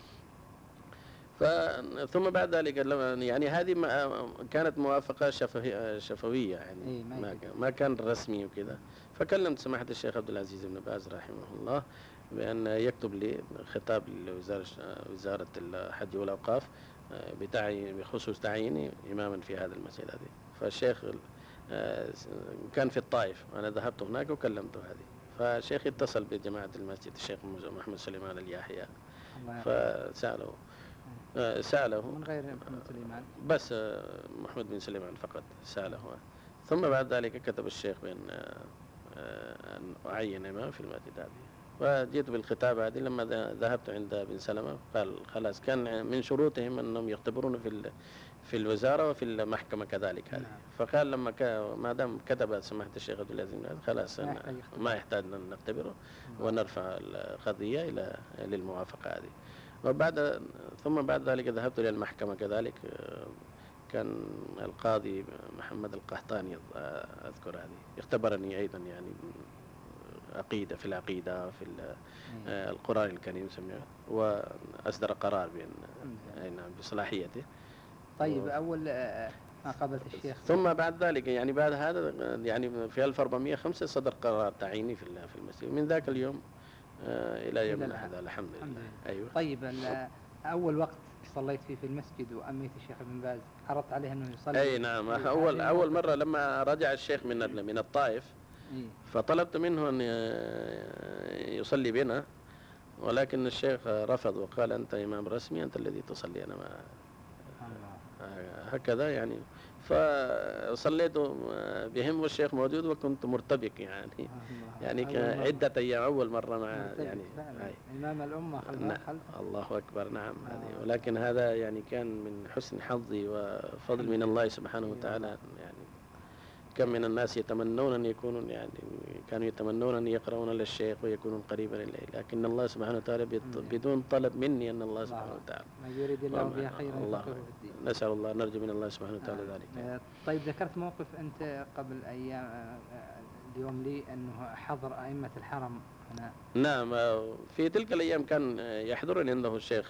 ثم بعد ذلك يعني هذه كانت موافقة شفوية يعني، ما كان رسمي وكذا. فكلمت سماحة الشيخ عبد العزيز بن باز رحمه الله بأن يكتب لي خطاب لوزارة الحج والأوقاف بخصوص تعييني إماما في هذا المسجد هذه. فالشيخ كان في الطائف، أنا ذهبت هناك وكلمته هذه. فالشيخ اتصل بجماعة المسجد الشيخ محمد سليمان الياحيى، فسأله من غير محمد سليمان، بس محمد بن سليمان فقط سأله. ثم بعد ذلك كتب الشيخ بأن أعين إمام في المسجد هذه. وجيت بالخطاب هذه. لما ذهبت عند بن سلمة قال خلاص، كان من شروطهم أنهم يختبرون في الوزارة وفي المحكمة كذلك هذه. فقال ما دام كتب سماحة الشيخ عبد العزيز خلاص ما يحتاج أن نختبره ونرفع القضية للموافقة هذه. ثم بعد ذلك ذهبت إلى المحكمة كذلك. كان القاضي محمد القحطاني أذكر هذه اختبرني أيضا، يعني في العقيدة في القرآن الكريم وأصدر قرار بصلاحيته. طيب، أول ما قابلت الشيخ. ثم بعد ذلك يعني بعد هذا يعني في 1405 صدر قرار تعييني في المسجد. من ذاك اليوم إلى يومنا هذا الحمد لله. أيوة. طيب، أول وقت صليت فيه في المسجد وأميت الشيخ ابن باز، عرضت عليه أنه يصلي؟ أي نعم. أول مرة لما رجع الشيخ من الطائف، فطلبت منه أن يصلي بنا، ولكن الشيخ رفض وقال أنت إمام رسمي، أنت الذي تصلي، أنا ما هكذا يعني. فصليت بهم والشيخ موجود، وكنت مرتبك يعني عدة أيام أول مرة مع يعني إمام الأمة خلفه. الله أكبر. نعم. ولكن هذا يعني كان من حسن حظي وفضل من الله سبحانه وتعالى. يعني كم من الناس يتمنون أن يكونوا كانوا يتمنون أن يقرؤون للشيخ ويكونون قريبا إليه، لكن الله سبحانه وتعالى بدون طلب مني أن الله سبحانه وتعالى ما يريد الله بها خيرا يفقهه في الدين. نسأل الله، نرجو من الله سبحانه وتعالى ذلك. طيب، ذكرت موقف أنت قبل أيام اليوم لي أنه حضر أئمة الحرم هنا. نعم. في تلك الأيام كان يحضرني عنده الشيخ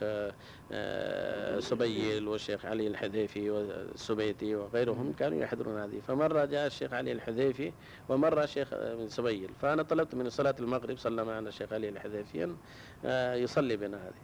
سبيل والشيخ علي الحذيفي والسبيتي وغيرهم كانوا يحضرون هذه. فمرة جاء الشيخ علي الحذيفي ومرة الشيخ من سبيل، فأنا طلبت من صلاة المغرب صلى معنا الشيخ علي الحذيفي أن يصلي بنا هذه،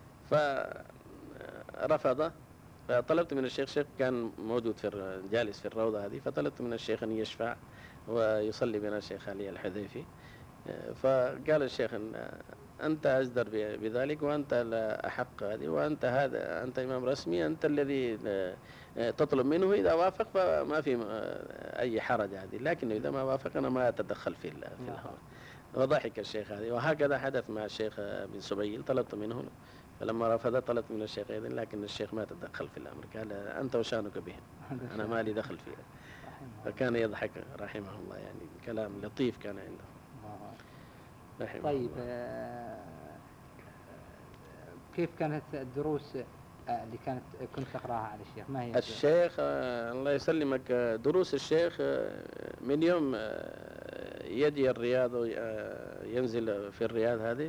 فرفض. فطلبت من الشيخ كان موجود جالس في الروضة هذه، فطلبت من الشيخ أن يشفع ويصلي بنا الشيخ علي الحذيفي. فقال الشيخ أنت أجدر بذلك، وأنت لا أحق هذه، أنت إمام رسمي، أنت الذي تطلب منه. إذا وافق فما في أي حرج هذه، لكن إذا ما وافق أنا ما أتدخل في الأمر. وضحك الشيخ هذه. وهكذا حدث مع الشيخ بن سبيل، طلبت منه فلما رفض طلبت من الشيخ أيضا، لكن الشيخ ما تدخل في الأمر، قال أنت وشانك بهم، أنا ما لي دخل فيه. فكان يضحك رحمه الله، يعني كلام لطيف كان عنده رحمه طيب الله. كيف كانت الدروس اللي كنت تقرأها على الشيخ؟ ما هي الشيخ الله يسلمك، دروس الشيخ من يوم يجي الرياض ينزل في الرياض هذه،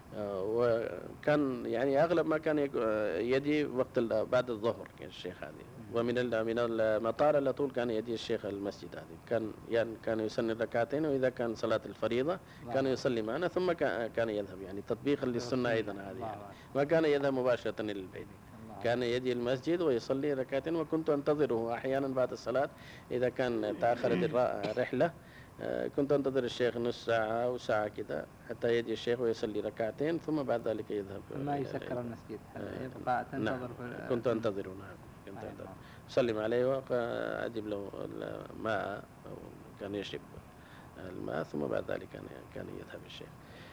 وكان يعني أغلب ما كان يجي وقت بعد الظهر الشيخ هذه، ومن من المطار على طول كان يجي الشيخ المسجد هذه، كان يصلي ركعتين، وإذا كان صلاة الفريضة كان يصلي معنا، ثم كان يذهب، يعني تطبيقا للسنة أيضا هذه، يعني ما كان يذهب مباشرة إلى البيت، كان يجي المسجد ويصلي ركعتين، وكنت أنتظره أحيانا بعد الصلاة إذا كان تأخرت الرحلة، كنت أنتظر الشيخ نص ساعة أو ساعة كده حتى يجي الشيخ ويصلي ركعتين، ثم بعد ذلك يذهب. ما يسكر المسجد، يبقى تنتظر. نعم. كنت أنتظره. نعم كنت أنتظر، أسلم عليه وأجيب له الماء، أو كان يشرب الماء، ثم بعد ذلك كان يذهب الشيخ.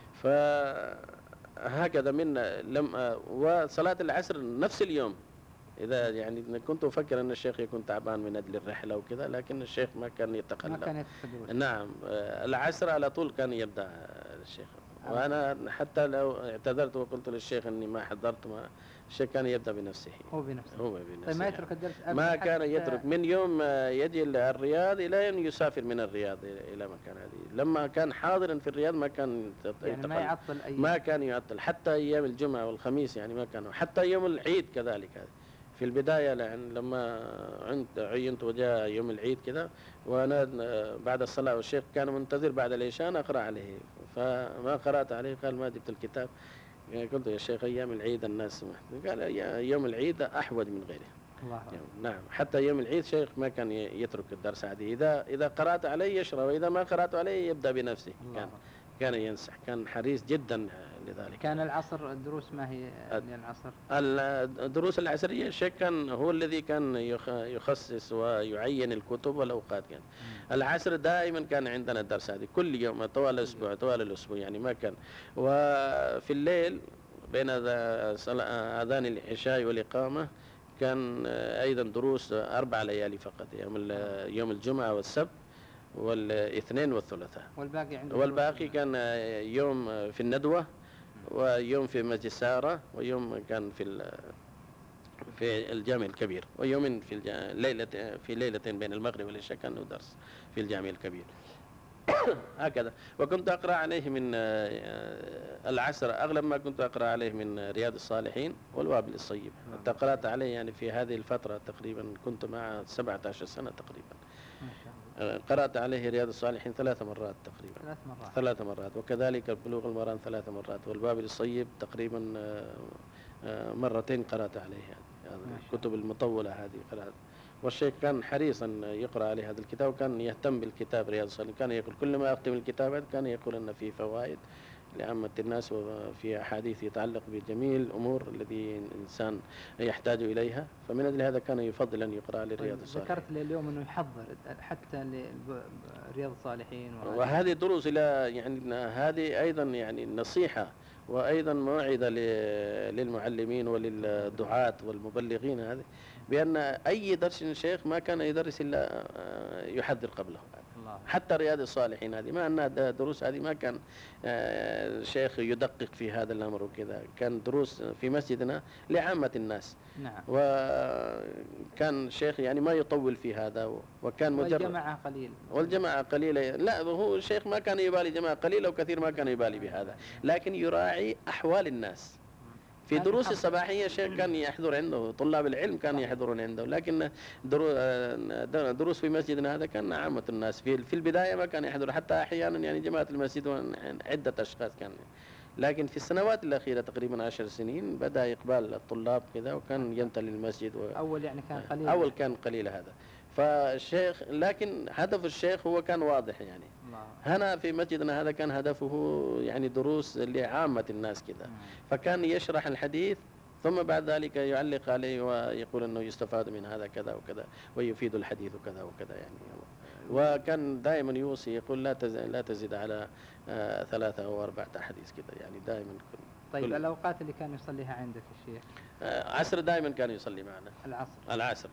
فهكذا وصلاة العصر نفس اليوم، إذا يعني كنت أفكر أن الشيخ يكون تعبان من أجل الرحلة وكذا، لكن الشيخ ما كان يتقلب. نعم العصر على طول كان يبدأ الشيخ، وأنا حتى لو اعتذرت وقلت للشيخ أني ما حضرت، الشيخ كان يبدأ بنفسه. هو بنفسه. طيب ما يترك الدرس ما كان يترك من يوم يجي الرياض إلى أن يسافر من الرياض إلى مكان هذه. لما كان حاضرا في الرياض ما كان يعني ما يعطل ما كان يعطل حتى أيام الجمعة والخميس، يعني ما كانوا، حتى يوم العيد كذلك. في البداية لما عينت وجاء يوم العيد كذا، وأنا بعد الصلاة والشيخ كان منتظر بعد العشاء أقرأ عليه، فما قرأت عليه، قال ما جبت الكتاب. قلت يا شيخ أيام العيد الناس قال يوم العيد أحوج من غيره. الله. نعم حتى يوم العيد شيخ ما كان يترك الدرس هذه، إذا قرأت عليه يشرب، وإذا ما قرأت عليه يبدأ بنفسه. كان ينصح، كان حريص جدا لذلك. كان العصر الدروس ما هي العصر؟ الدروس العصرية الشيخ كان هو الذي كان يخصص ويعين الكتب والأوقات. كان العصر دائما كان عندنا الدرس هذه كل يوم طوال الأسبوع يعني ما كان. وفي الليل بين أذان العشاء والإقامة كان أيضا دروس 4 ليالي فقط، يوم الجمعة والسبت والاثنين والثلاثاء، والباقي كان يوم في الندوة، ويوم في مسجد سارة، ويوم كان في الجامع الكبير، ويوم في ليلتين بين المغرب والعشاء كان له درس في الجامع الكبير. هكذا. وكنت أقرأ عليه من العصر، أغلب ما كنت أقرأ عليه من رياض الصالحين والوابل الصيب. حتى قرأت عليه يعني في هذه الفترة تقريبا كنت مع 17 سنة تقريبا. قرأت عليه رياض الصالحين 3 مرات تقريبا. 3 مرات. وكذلك بلوغ المرام 3 مرات، والبابل الصيب تقريبا 2 مرات قرأت عليه. يعني الكتب المطولة هذه قرأت. والشيخ كان حريصا يقرأ عليه هذا الكتاب، وكان يهتم بالكتاب رياض الصالحين. كان يقول كل ما أختم الكتاب كان يقول أن فيه فوائد لعامة الناس، وفي أحاديث يتعلق بجميع الأمور التي الإنسان يحتاج إليها، فمن أجل هذا كان يفضل أن يقرأ لرياض الصالحين. ذكرت لي اليوم أنه يحضر حتى لرياض الصالحين، وهذه دروس يعني هذه أيضا يعني نصيحة وأيضا موعظة للمعلمين وللدعاة والمبلغين، هذه بأن أي درس شيخ ما كان يدرس إلا يحضر قبله. حتى رياض الصالحين هذه ما أنها دروس، هذه ما كان الشيخ يدقق في هذا الأمر وكذا، كان دروس في مسجدنا لعامة الناس. نعم. وكان الشيخ يعني ما يطول في هذا، وكان مجرد والجماعة قليلة. لا، هو الشيخ ما كان يبالي جماعة قليلة وكثير، ما كان يبالي بهذا، لكن يراعي أحوال الناس. في دروس الصباحية الشيخ كان يحضر عنده، طلاب العلم كان يحضرون عنده، لكن دروس في مسجدنا هذا كان عامة الناس. في البداية ما كان يحضر، حتى أحيانا يعني جماعة المسجد عدة أشخاص كان، لكن في السنوات الأخيرة تقريبا 10 سنين بدأ إقبال الطلاب كذا، وكان يمتلئ المسجد. أول يعني كان قليل. أول كان قليل هذا. فالشيخ لكن هدف الشيخ هو كان واضح يعني. هنا في مسجدنا هذا كان هدفه يعني دروس لعامة الناس كذا، فكان يشرح الحديث ثم بعد ذلك يعلق عليه ويقول أنه يستفاد من هذا كذا وكذا، ويفيد الحديث وكذا وكذا يعني. وكان دائما يوصي يقول لا تزيد على 3 أو 4 أحاديث كذا، يعني دائما. طيب الأوقات اللي كان يصليها عندك الشيخ؟ عصر دائما كان يصلي معنا، العصر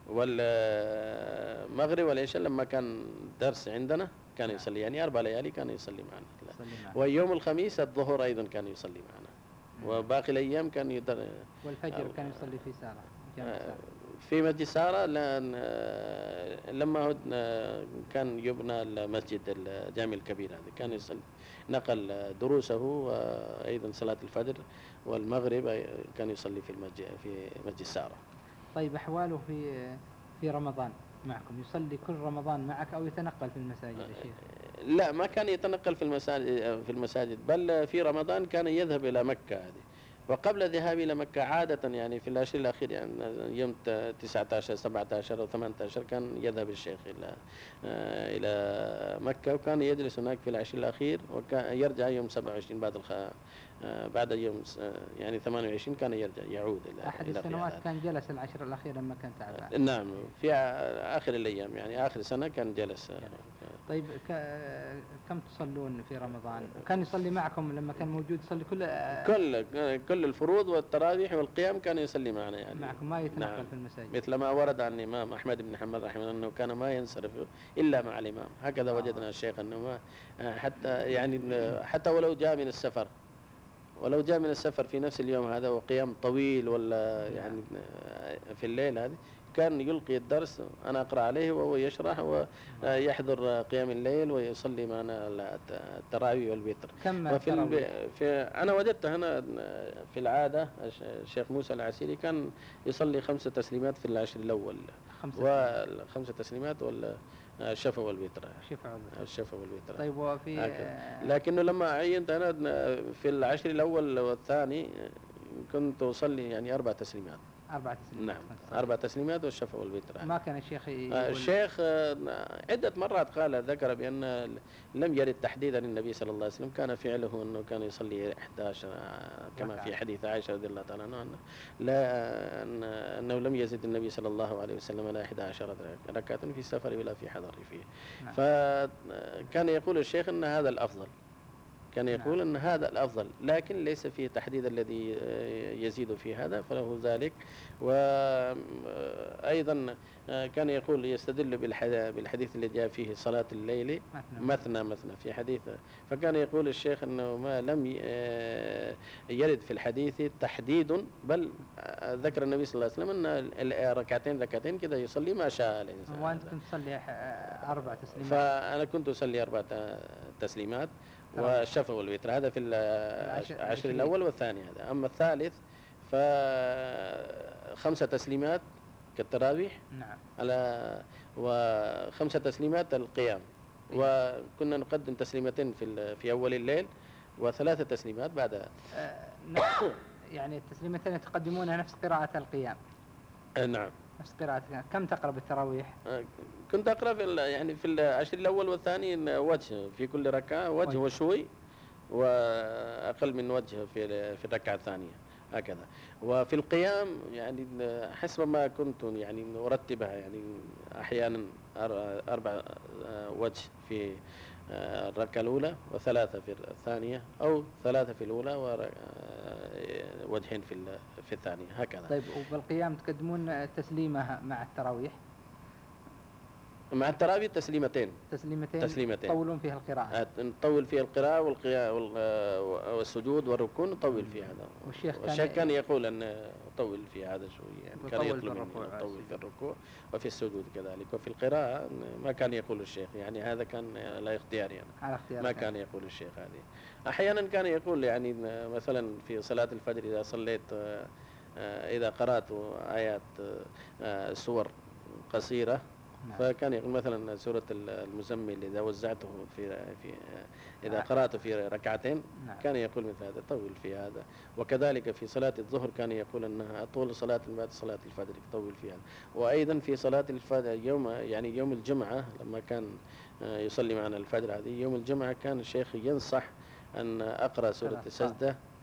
والمغرب والعشاء. لما كان درس عندنا كان يصلي، يعني 4 ليالي كان يصلي معنا. ويوم الخميس الظهر أيضا كان يصلي معنا، وباقي الأيام كان والفجر كان يصلي في سارة، في مسجد سارة. لما كان يبنى المسجد الجامع الكبير هذا كان يصلي، نقل دروسه وأيضا صلاة الفجر والمغرب كان يصلي في مسجد سارة. طيب أحواله في رمضان معكم، يصلي كل رمضان معك أو يتنقل في المساجد يا شيخ؟ لا، ما كان يتنقل في المساجد، بل في رمضان كان يذهب إلى مكة هذه. وقبل ذهابي إلى مكة عادة يعني في العشر الأخير، يعني يوم 19 17 أو 18 كان يذهب الشيخ إلى مكة، وكان يجلس هناك في العشر الأخير، وكان يرجع يوم 27 بعد يوم يعني 28 كان يعود إلى أحد السنوات كان جلس العشر الأخير لما كان تعبان. نعم، في آخر الأيام، يعني آخر سنة كان جلس. طيب كم تصلون في رمضان؟ كان يصلي معكم لما كان موجود، يصلي كل الفروض والتراويح والقيام كان يصلي معنا، يعني معكم، ما يتنقل نعم. في المساجد، مثل ما ورد عن الإمام أحمد بن حنبل رحمه الله أنه كان ما ينصرف إلا مع الإمام. هكذا وجدنا الشيخ أنه ما حتى ولو جاء من السفر في نفس اليوم هذا وقيام طويل ولا يعني في الليل هذه، كان يلقي الدرس، أنا أقرأ عليه وهو يشرح ويحضر قيام الليل ويصلي معنا التراويح والوتر. أنا وجدت هنا في العادة الشيخ موسى العسيري كان يصلي 5 تسليمات في العشر الأول، 5 تسليمات الشفا والوتر. الشفا والوتر. طيب وفي لكنه لما عينت أنا في العشر الأول والثاني كنت أصلي يعني 4 تسليمات. 4 تسليمات. نعم، 4 تسليمات والشفا والوتر. ما كان الشيخ الشيخ عدة مرات ذكر بأن لم يرد تحديدا النبي صلى الله عليه وسلم، كان فعله أنه كان يصلي 11 كما في حديث عائشة رضي الله تعالى عنها، أنه لم يزد النبي صلى الله عليه وسلم على 11 ركعة في السفر ولا في حضر فيه. فكان يقول الشيخ أن هذا الأفضل، كان يقول أن هذا الأفضل، لكن ليس فيه تحديد الذي يزيد في هذا، فله ذلك. وأيضا كان يقول يستدل بالحديث الذي جاء فيه صلاة الليل مثنى في حديث. فكان يقول الشيخ أنه ما لم يرد في الحديث تحديد، بل ذكر النبي صلى الله عليه وسلم أن ركعتين كذا يصلي ما شاء الإنسان. وأنت كنت تصلي 4 تسليمات؟ فأنا كنت أصلي 4 تسليمات والشفا والوتر، هذا في العشر الأول والثاني هذا. أما الثالث ف5 تسليمات كالتراويح. نعم. و5 تسليمات القيام. وكنا نقدم تسليمتين في أول الليل و3 تسليمات بعدها. يعني التسليمتين تقدمونها نفس قراءة القيام. نعم، نفس قراءة. كم تقرأ بالتراويح؟ كنت أقرأ في العشر الأول والثاني وجه في كل ركعة، وجه وشوي، وأقل من وجه في الركعة الثانية هكذا. وفي القيام يعني حسب ما كنت يعني أرتبها، يعني أحيانا 4 وجه في الركعة الأولى و3 في الثانية، أو 3 في الأولى ووجهين في الثانية هكذا. طيب وبالقيام تقدمون تسليمة مع التراويح؟ مع التراويح تسليمتين تطولون فيها القراءة. نطول فيها القراءة والسجود والركوع نطول في هذا. والشيخ كان يقول أن طول في هذا شوي، يعني كان يطلب مني نطول في الركوع وفي السجود كذلك. وفي القراءة ما كان يقول الشيخ، يعني هذا كان لا اختياري يعني. ما كان يقول الشيخ هذه. أحيانا كان يقول يعني مثلا في صلاة الفجر إذا صليت إذا قرأت آيات سور قصيرة، فكان يقول مثلا سورة المزمل إذا وزعته إذا قرأت في ركعتين، كان يقول مثل هذا طول في هذا. وكذلك في صلاة الظهر كان يقول أنها أطول صلاة بعد صلاة الفجر، طول في هذا. وأيضا في صلاة الفجر يوم الجمعة لما كان يصلي معنا الفجر هذه يوم الجمعة، كان الشيخ ينصح أن أقرأ سورة السجدة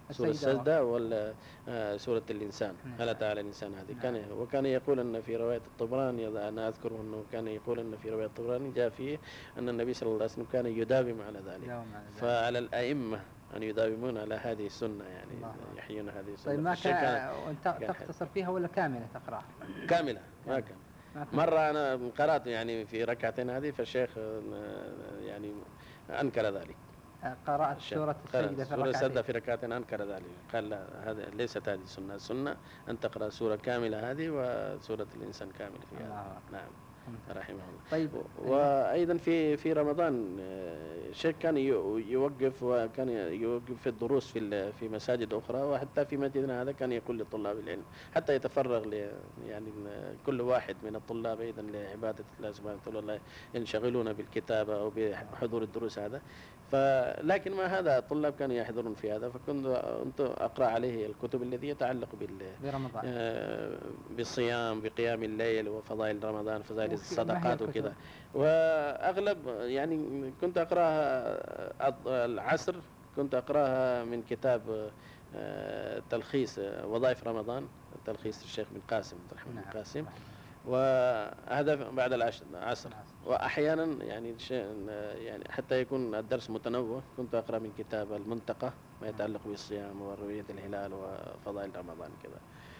سورة السجدة ولا سورة الإنسان. هل أتى على الإنسان هذه كان، وكان يقول أن في رواية الطبراني، أنا أذكر أنه كان يقول أن في رواية الطبراني جاء فيه أن النبي صلى الله عليه وسلم كان يداوم على ذلك. فعلى الأئمة أن يداومون على هذه السنة، يعني يحيون هذه السنة. طيب ما كان تختصر فيها ولا كاملة تقرأها؟ كاملة ما كان. مرة أنا قرأت يعني في ركعتين هذه، فالشيخ يعني أنكر ذلك. قرأت سورة السجدة في الركعتين في ركعتين، أنكر ذلك، قال لا، هذا ليست هذه السنة. السنة أن تقرأ سورة كاملة هذه وسورة الإنسان كامل فيها. نعم رحمه الله. طيب وأيضا في رمضان الشيخ كان يوقف، وكان يوقف في الدروس في مساجد أخرى، وحتى في مسجدنا هذا كان يقول لطلاب العلم حتى يتفرغ يعني كل واحد من الطلاب أيضا لعبادة الله سبحانه وتعالى، ينشغلون بالكتابة أو بحضور الدروس هذا. لكن ما هذا الطلاب كانوا يحضرون في هذا، فكنت أقرأ عليه الكتب التي يتعلق برمضان، بالصيام، بقيام الليل، وفضائل رمضان، فضائل الصدقات وكذا. وأغلب يعني كنت أقرأها العصر، كنت أقرأها من كتاب تلخيص وظائف رمضان، تلخيص الشيخ بن قاسم عبد الرحمن بن قاسم، وهذا بعد العصر. وأحيانا يعني حتى يكون الدرس متنوع كنت أقرأ من كتاب المنتقى ما يتعلق بالصيام ورؤية الهلال وفضائل رمضان كذا.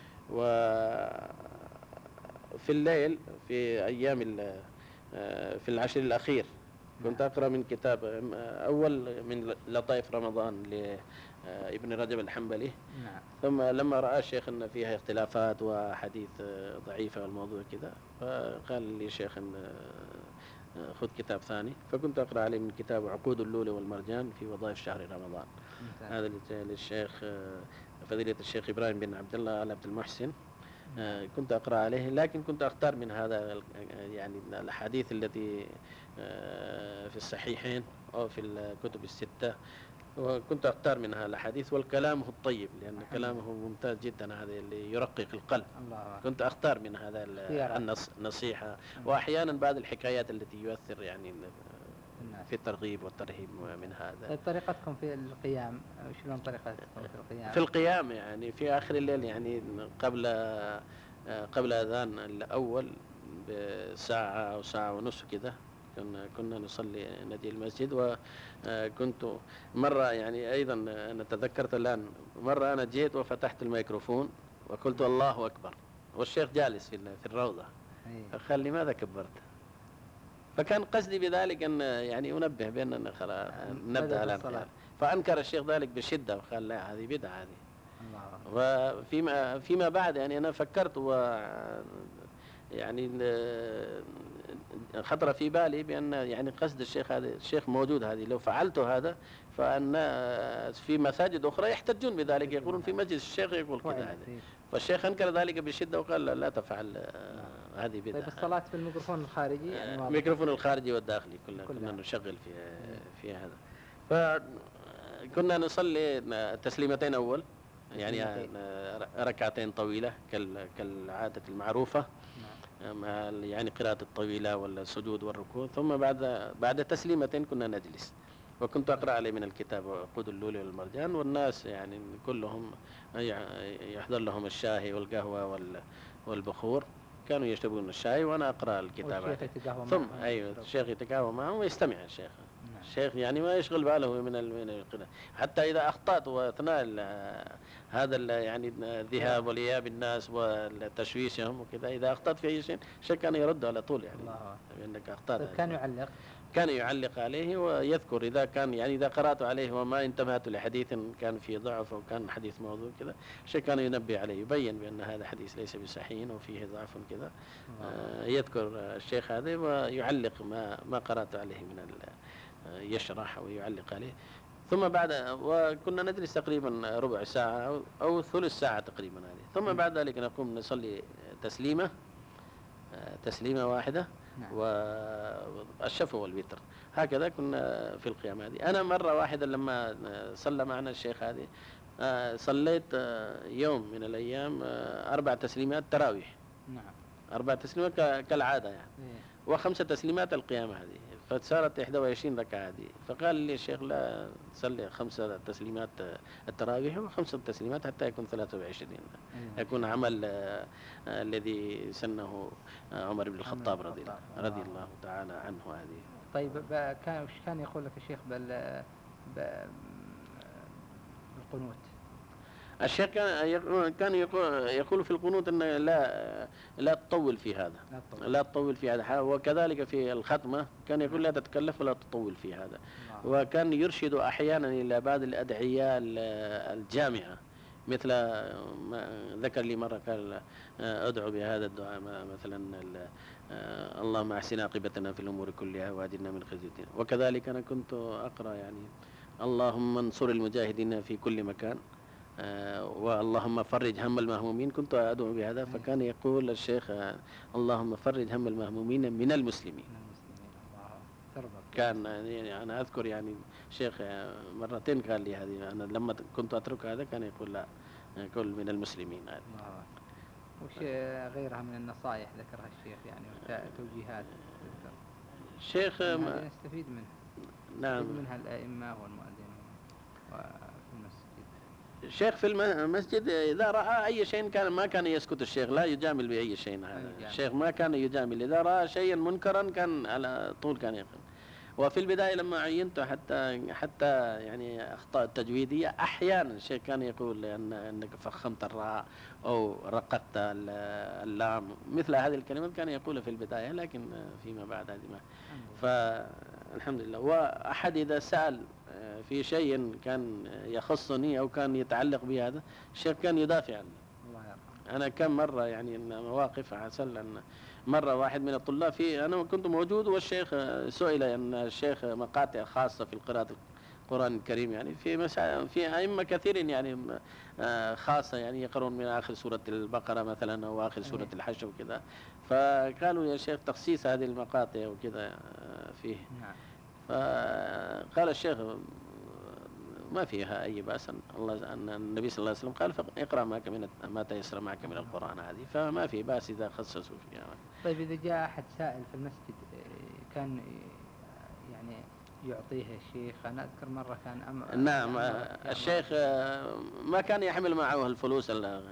وفي الليل في أيام في العشر الأخير كنت أقرأ من كتاب أول من لطائف رمضان لابن رجب الحنبلي. ثم لما رأى الشيخ أن فيها اختلافات وحديث ضعيفة والموضوع كذا، فقال لي الشيخ أن خذ كتاب ثاني، فكنت أقرأ عليه من كتاب عقود اللؤلؤ والمرجان في وظائف شهر رمضان. هذا للشيخ فضيلة الشيخ إبراهيم بن عبد الله آل عبد المحسن. كنت أقرأ عليه، لكن كنت أختار من هذا يعني الأحاديث التي في الصحيحين أو في الكتب الستة، وكنت أختار منها الأحاديث والكلام الطيب، لأن كلامه ممتاز جدا، هذا اللي يرقق القلب. كنت أختار من هذا النصيحة، وأحيانا بعض الحكايات التي يؤثر يعني في الترغيب والترهيب من هذا. طيب طريقتكم في القيام، شلون طريقتكم في القيام؟ في القيام يعني في آخر الليل، يعني قبل أذان الأول بساعة أو ساعة ونصف كده كنا نصلي نجي المسجد. وكنت مرة يعني أيضا أنا تذكرت الآن، مرة أنا جيت وفتحت الميكروفون وقلت الله أكبر، والشيخ جالس في الروضة، فقال لماذا كبرت؟ فكان قصدي بذلك أن يعني أنبه بأننا خلاص نبدأ الآن. فأنكر الشيخ ذلك بشدة وقال لا، هذه بدعة هذه. وفيما بعد يعني أنا فكرت يعني خطر في بالي بأن يعني قصد الشيخ هذا، الشيخ موجود هذه، لو فعلت هذا فأن في مساجد أخرى يحتجون بذلك، يقولون في مسجد الشيخ يقول كذا. فالشيخ أنكر ذلك بشدة وقال لا تفعل، هذه بدعة. طيب الصلاة في الميكروفون الخارجي يعني الميكروفون الخارجي والداخلي كنا نشغل في هذا. فكنا نصلي تسليمتين أول، يعني ركعتين طويلة كالعادة المعروفة، يعني قراءة الطويلة والسجود والركوع. ثم بعد تسليمتين كنا نجلس، وكنت أقرأ عليه من الكتاب عقود اللؤلؤ والمرجان، والناس يعني كلهم يحضر لهم الشاي والقهوة والبخور، كانوا يشربون الشاي وأنا أقرأ الكتاب. ثم الشيخ يتقهوى معهم ويستمع الشيخ يعني ما يشغل باله من القراءة. حتى إذا أخطأت وأثناء هذا يعني الذهاب والإياب الناس وتشويشهم وكذا، إذا أخطأت في أي شيء الشيخ كان يرد على طول، يعني أنك أخطأت. كان يعلق عليه ويذكر إذا كان يعني إذا قرأت عليه وما انتبهت لحديث كان فيه ضعف أو كان حديث موضوع كذا، الشيخ كان ينبه عليه، يبين بأن هذا حديث ليس بصحيح وفيه ضعف كذا. يذكر الشيخ هذا ويعلق ما قرأت عليه يشرح ويعلق عليه. ثم وكنا نجلس تقريبا ربع ساعة أو ثلث ساعة تقريبا هذه. ثم بعد ذلك نقوم نصلي تسليمة واحدة، والشفع والوتر. هكذا كنا في القيام هذه. أنا مرة واحدة لما صلى معنا الشيخ هذه صليت يوم من الأيام 4 تسليمات تراويح. 4 تسليمات كالعادة يعني، و5 تسليمات القيام هذه. فصارت 21 ركعة هذه. فقال لي الشيخ لا تصلي 5 تسليمات التراويح و5 تسليمات حتى يكون 23، يكون عمل الذي سنه عمر بن الخطاب رضي الله تعالى عنه هذه. طيب كان وش كان يقول لك الشيخ بالقنوت؟ الشيخ كان يقول في القنوت أن لا تطول في هذا، لا تطول في هذا، وكذلك في الختمة كان يقول لا تتكلف ولا تطول في هذا. وكان يرشد أحيانا إلى بعض الأدعية الجامعة، مثل ما ذكر لي مرة قال أدعو بهذا الدعاء مثلا اللهم أحسن عاقبتنا في الأمور كلها وأجرنا من خزي الدين. وكذلك أنا كنت أقرأ يعني اللهم انصر المجاهدين في كل مكان، واللهم فرج هم المهمومين، كنت أدعو بهذا. فكان يقول الشيخ اللهم فرج هم المهمومين من المسلمين. كان يعني أنا أذكر يعني الشيخ مرتين قال لي هذه، أنا لما كنت أترك هذا كان يقول لا، يقول من المسلمين هذه. وش غيرها من النصائح ذكرها الشيخ يعني توجيهات الشيخ نستفيد منها؟ نعم، منها الأئمة والمؤذنين وفي المسجد. الشيخ في المسجد إذا رأى أي شيء ما كان يسكت الشيخ، لا يجامل بأي شيء. الشيخ ما كان يجامل، إذا رأى شيئا منكرا كان على طول كان يقول. وفي البداية لما عينته حتى يعني أخطاء التجويدية أحيانا الشيخ كان يقول أنك فخمت الراء أو رققت اللام، مثل هذه الكلمات كان يقولها في البداية، لكن فيما بعد هذه ما. فالحمد لله. وأحد إذا سأل في شيء كان يخصني أو كان يتعلق بهذا الشيخ كان يدافع عنه. أنا كم مرة يعني مواقف حصل أن مرة واحد من الطلاب أنا كنت موجود والشيخ سئل أن الشيخ مقاطع خاصة في قراءة القرآن الكريم، يعني في أئمة كثير يعني خاصة يعني يقرؤون من آخر سورة البقرة مثلا أو آخر سورة الحشر وكذا. فقالوا يا شيخ تخصيص هذه المقاطع وكذا فيه. فقال الشيخ ما فيها أي بأس، أن النبي صلى الله عليه وسلم قال اقرأ ما تيسر معك من القرآن هذه، فما في بأس إذا خصصوا فيها. طيب إذا جاء أحد سائل في المسجد كان يعني يعطيه الشيخ؟ أنا أذكر مرة كان نعم الشيخ ما كان يحمل معه الفلوس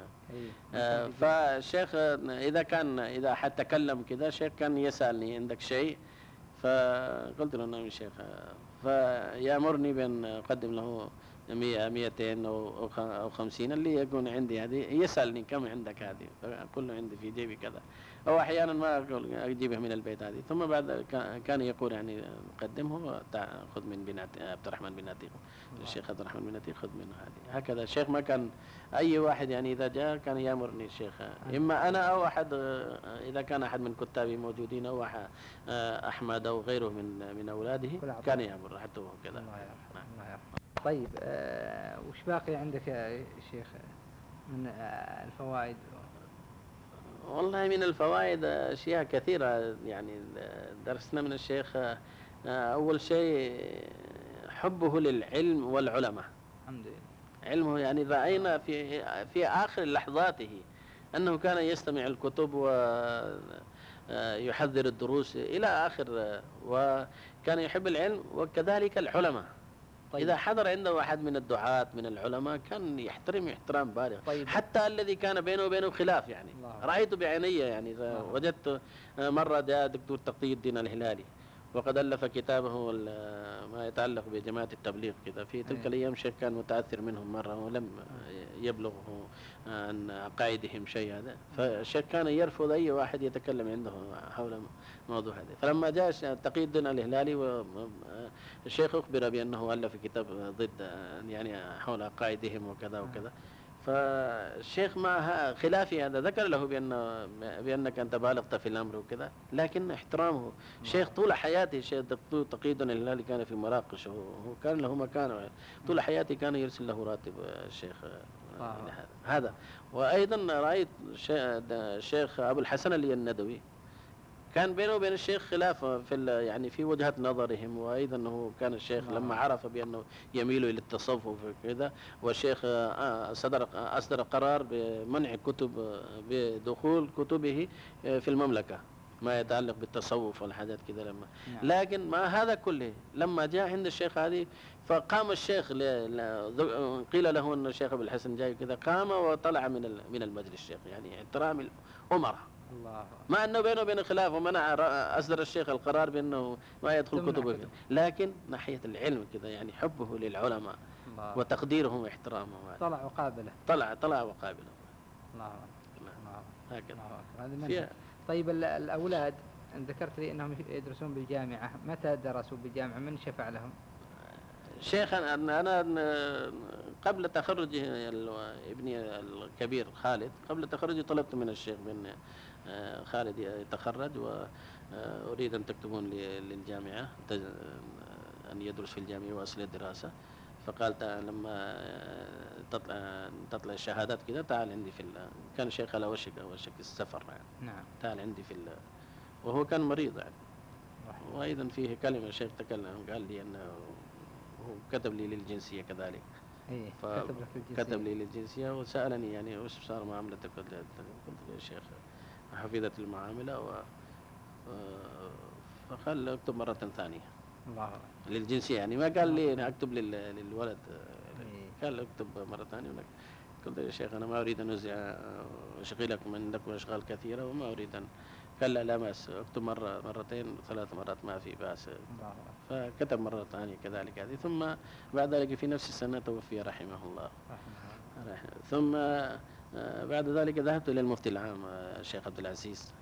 فالشيخ إذا حد تكلم كذا الشيخ كان يسألني عندك شيء، فقلت له نعم الشيخ، فيأمرني بأن أقدم له 100 200 أو 50 اللي يكون عندي. هذه يسألني كم عندك هذه، فأقول له عندي في جيبي كذا، أو أحيانا ما أقول أجيبه من البيت هذه. ثم بعد كان يقول يعني قدمه خذ من بن عبد الرحمن بن عتيق، الشيخ عبد الرحمن بن عتيق خذ منه هذه. هكذا الشيخ ما كان أي واحد يعني إذا جاء كان يأمرني الشيخ، إما أنا أو أحد، إذا كان أحد من كتابي موجودين أو أحمد أو غيره من أولاده كان يأمر حتى هو كذا. الله يرحمه. طيب وش باقي عندك يا شيخ من الفوائد؟ والله من الفوائد أشياء كثيرة يعني درسنا من الشيخ. أول شيء حبه للعلم والعلماء. الحمد لله. علمه يعني رأينا في آخر لحظاته أنه كان يستمع الكتب ويحضر الدروس إلى آخر، وكان يحب العلم وكذلك العلماء. طيب. إذا حضر عنده واحد من الدعاة من العلماء كان يحترم احترام بالغ. طيب. حتى الذي كان بينه وبينه خلاف يعني رأيته بعيني يعني وجدت مرة جاء دكتور تقي الدين الهلالي وقد ألف كتابه ما يتعلق بجماعة التبليغ كذا. في تلك الأيام شيخ كان متأثر منهم مرة ولم يبلغه عن عقائدهم شيء هذا، فالشيخ كان يرفض أي واحد يتكلم عنده حول موضوع هذا. فلما جاء تقي الدين الهلالي والشيخ أخبر بأنه ألف كتاب ضد يعني حول عقائدهم وكذا وكذا، فالشيخ مع خلافي هذا ذكر له بأنك أنت بالغت في الأمر وكذا، لكن احترامه الشيخ طول حياته. الشيخ تقي الدين الهلالي كان في مراقش وهو كان له مكانه طول حياته، كان يرسل له راتب الشيخ هذا. وأيضا رأيت الشيخ أبو الحسن الندوي كان بينه وبين الشيخ خلاف يعني في وجهة نظرهم، وأيضا أنه كان الشيخ لما عرف بأنه يميل إلى التصوف وكذا، والشيخ أصدر قرار بمنع بدخول كتبه في المملكة. ما يتعلق بالتصوف والحاجات كده لما نعم. لكن ما هذا كله لما جاء عند الشيخ هذه فقام الشيخ قيل له ان الشيخ ابو الحسن جاي كذا قام وطلع من المجلس الشيخ يعني احترام الامراء الله مع انه بينه وبين خلاف ومنع اصدر الشيخ القرار بانه ما يدخل تمنع كتبه كتب. لكن ناحيه العلم كذا يعني حبه للعلماء الله وتقديرهم واحترامهم طلع وقابله. طلع وقابله الله نعم. الله هكذا الله أكبر. هذا منهج. فيها طيب الأولاد ذكرت لي أنهم يدرسون بالجامعة، متى درسوا بالجامعة؟ من شفع لهم؟ شيخ أنا قبل تخرجه ابني الكبير خالد قبل تخرجه طلبت من الشيخ بأن خالد يتخرج وأريد أن تكتبون للجامعة أن يدرس في الجامعة وأصل الدراسة. فقال لما تطلع الشهادات كذا تعال عندي كان الشيخ على وشك السفر يعني. نعم. تعال عندي وهو كان مريض يعني. وأيضا فيه كلمة الشيخ تكلم قال لي أنه هو كتب لي للجنسية كذلك. إيه كتب لي للجنسية وسألني يعني وش صار معاملتك؟ قلت له يا شيخ حفيظة المعاملة فقال اكتب مرة ثانية. الله. للجنسية يعني ما قال لي أنا أكتب للولد. قال اكتب مرة ثانية. قلت يا شيخ أنا ما أريد أن أشغلك من عندكم أشغال كثيرة وما أريد أن قال لا بأس اكتب مرتين 3 مرات ما في بأس. فكتب مرة ثانية كذلك هذه. ثم بعد ذلك في نفس السنة توفي رحمه الله. ثم بعد ذلك ذهبت إلى المفتي العام الشيخ عبد العزيز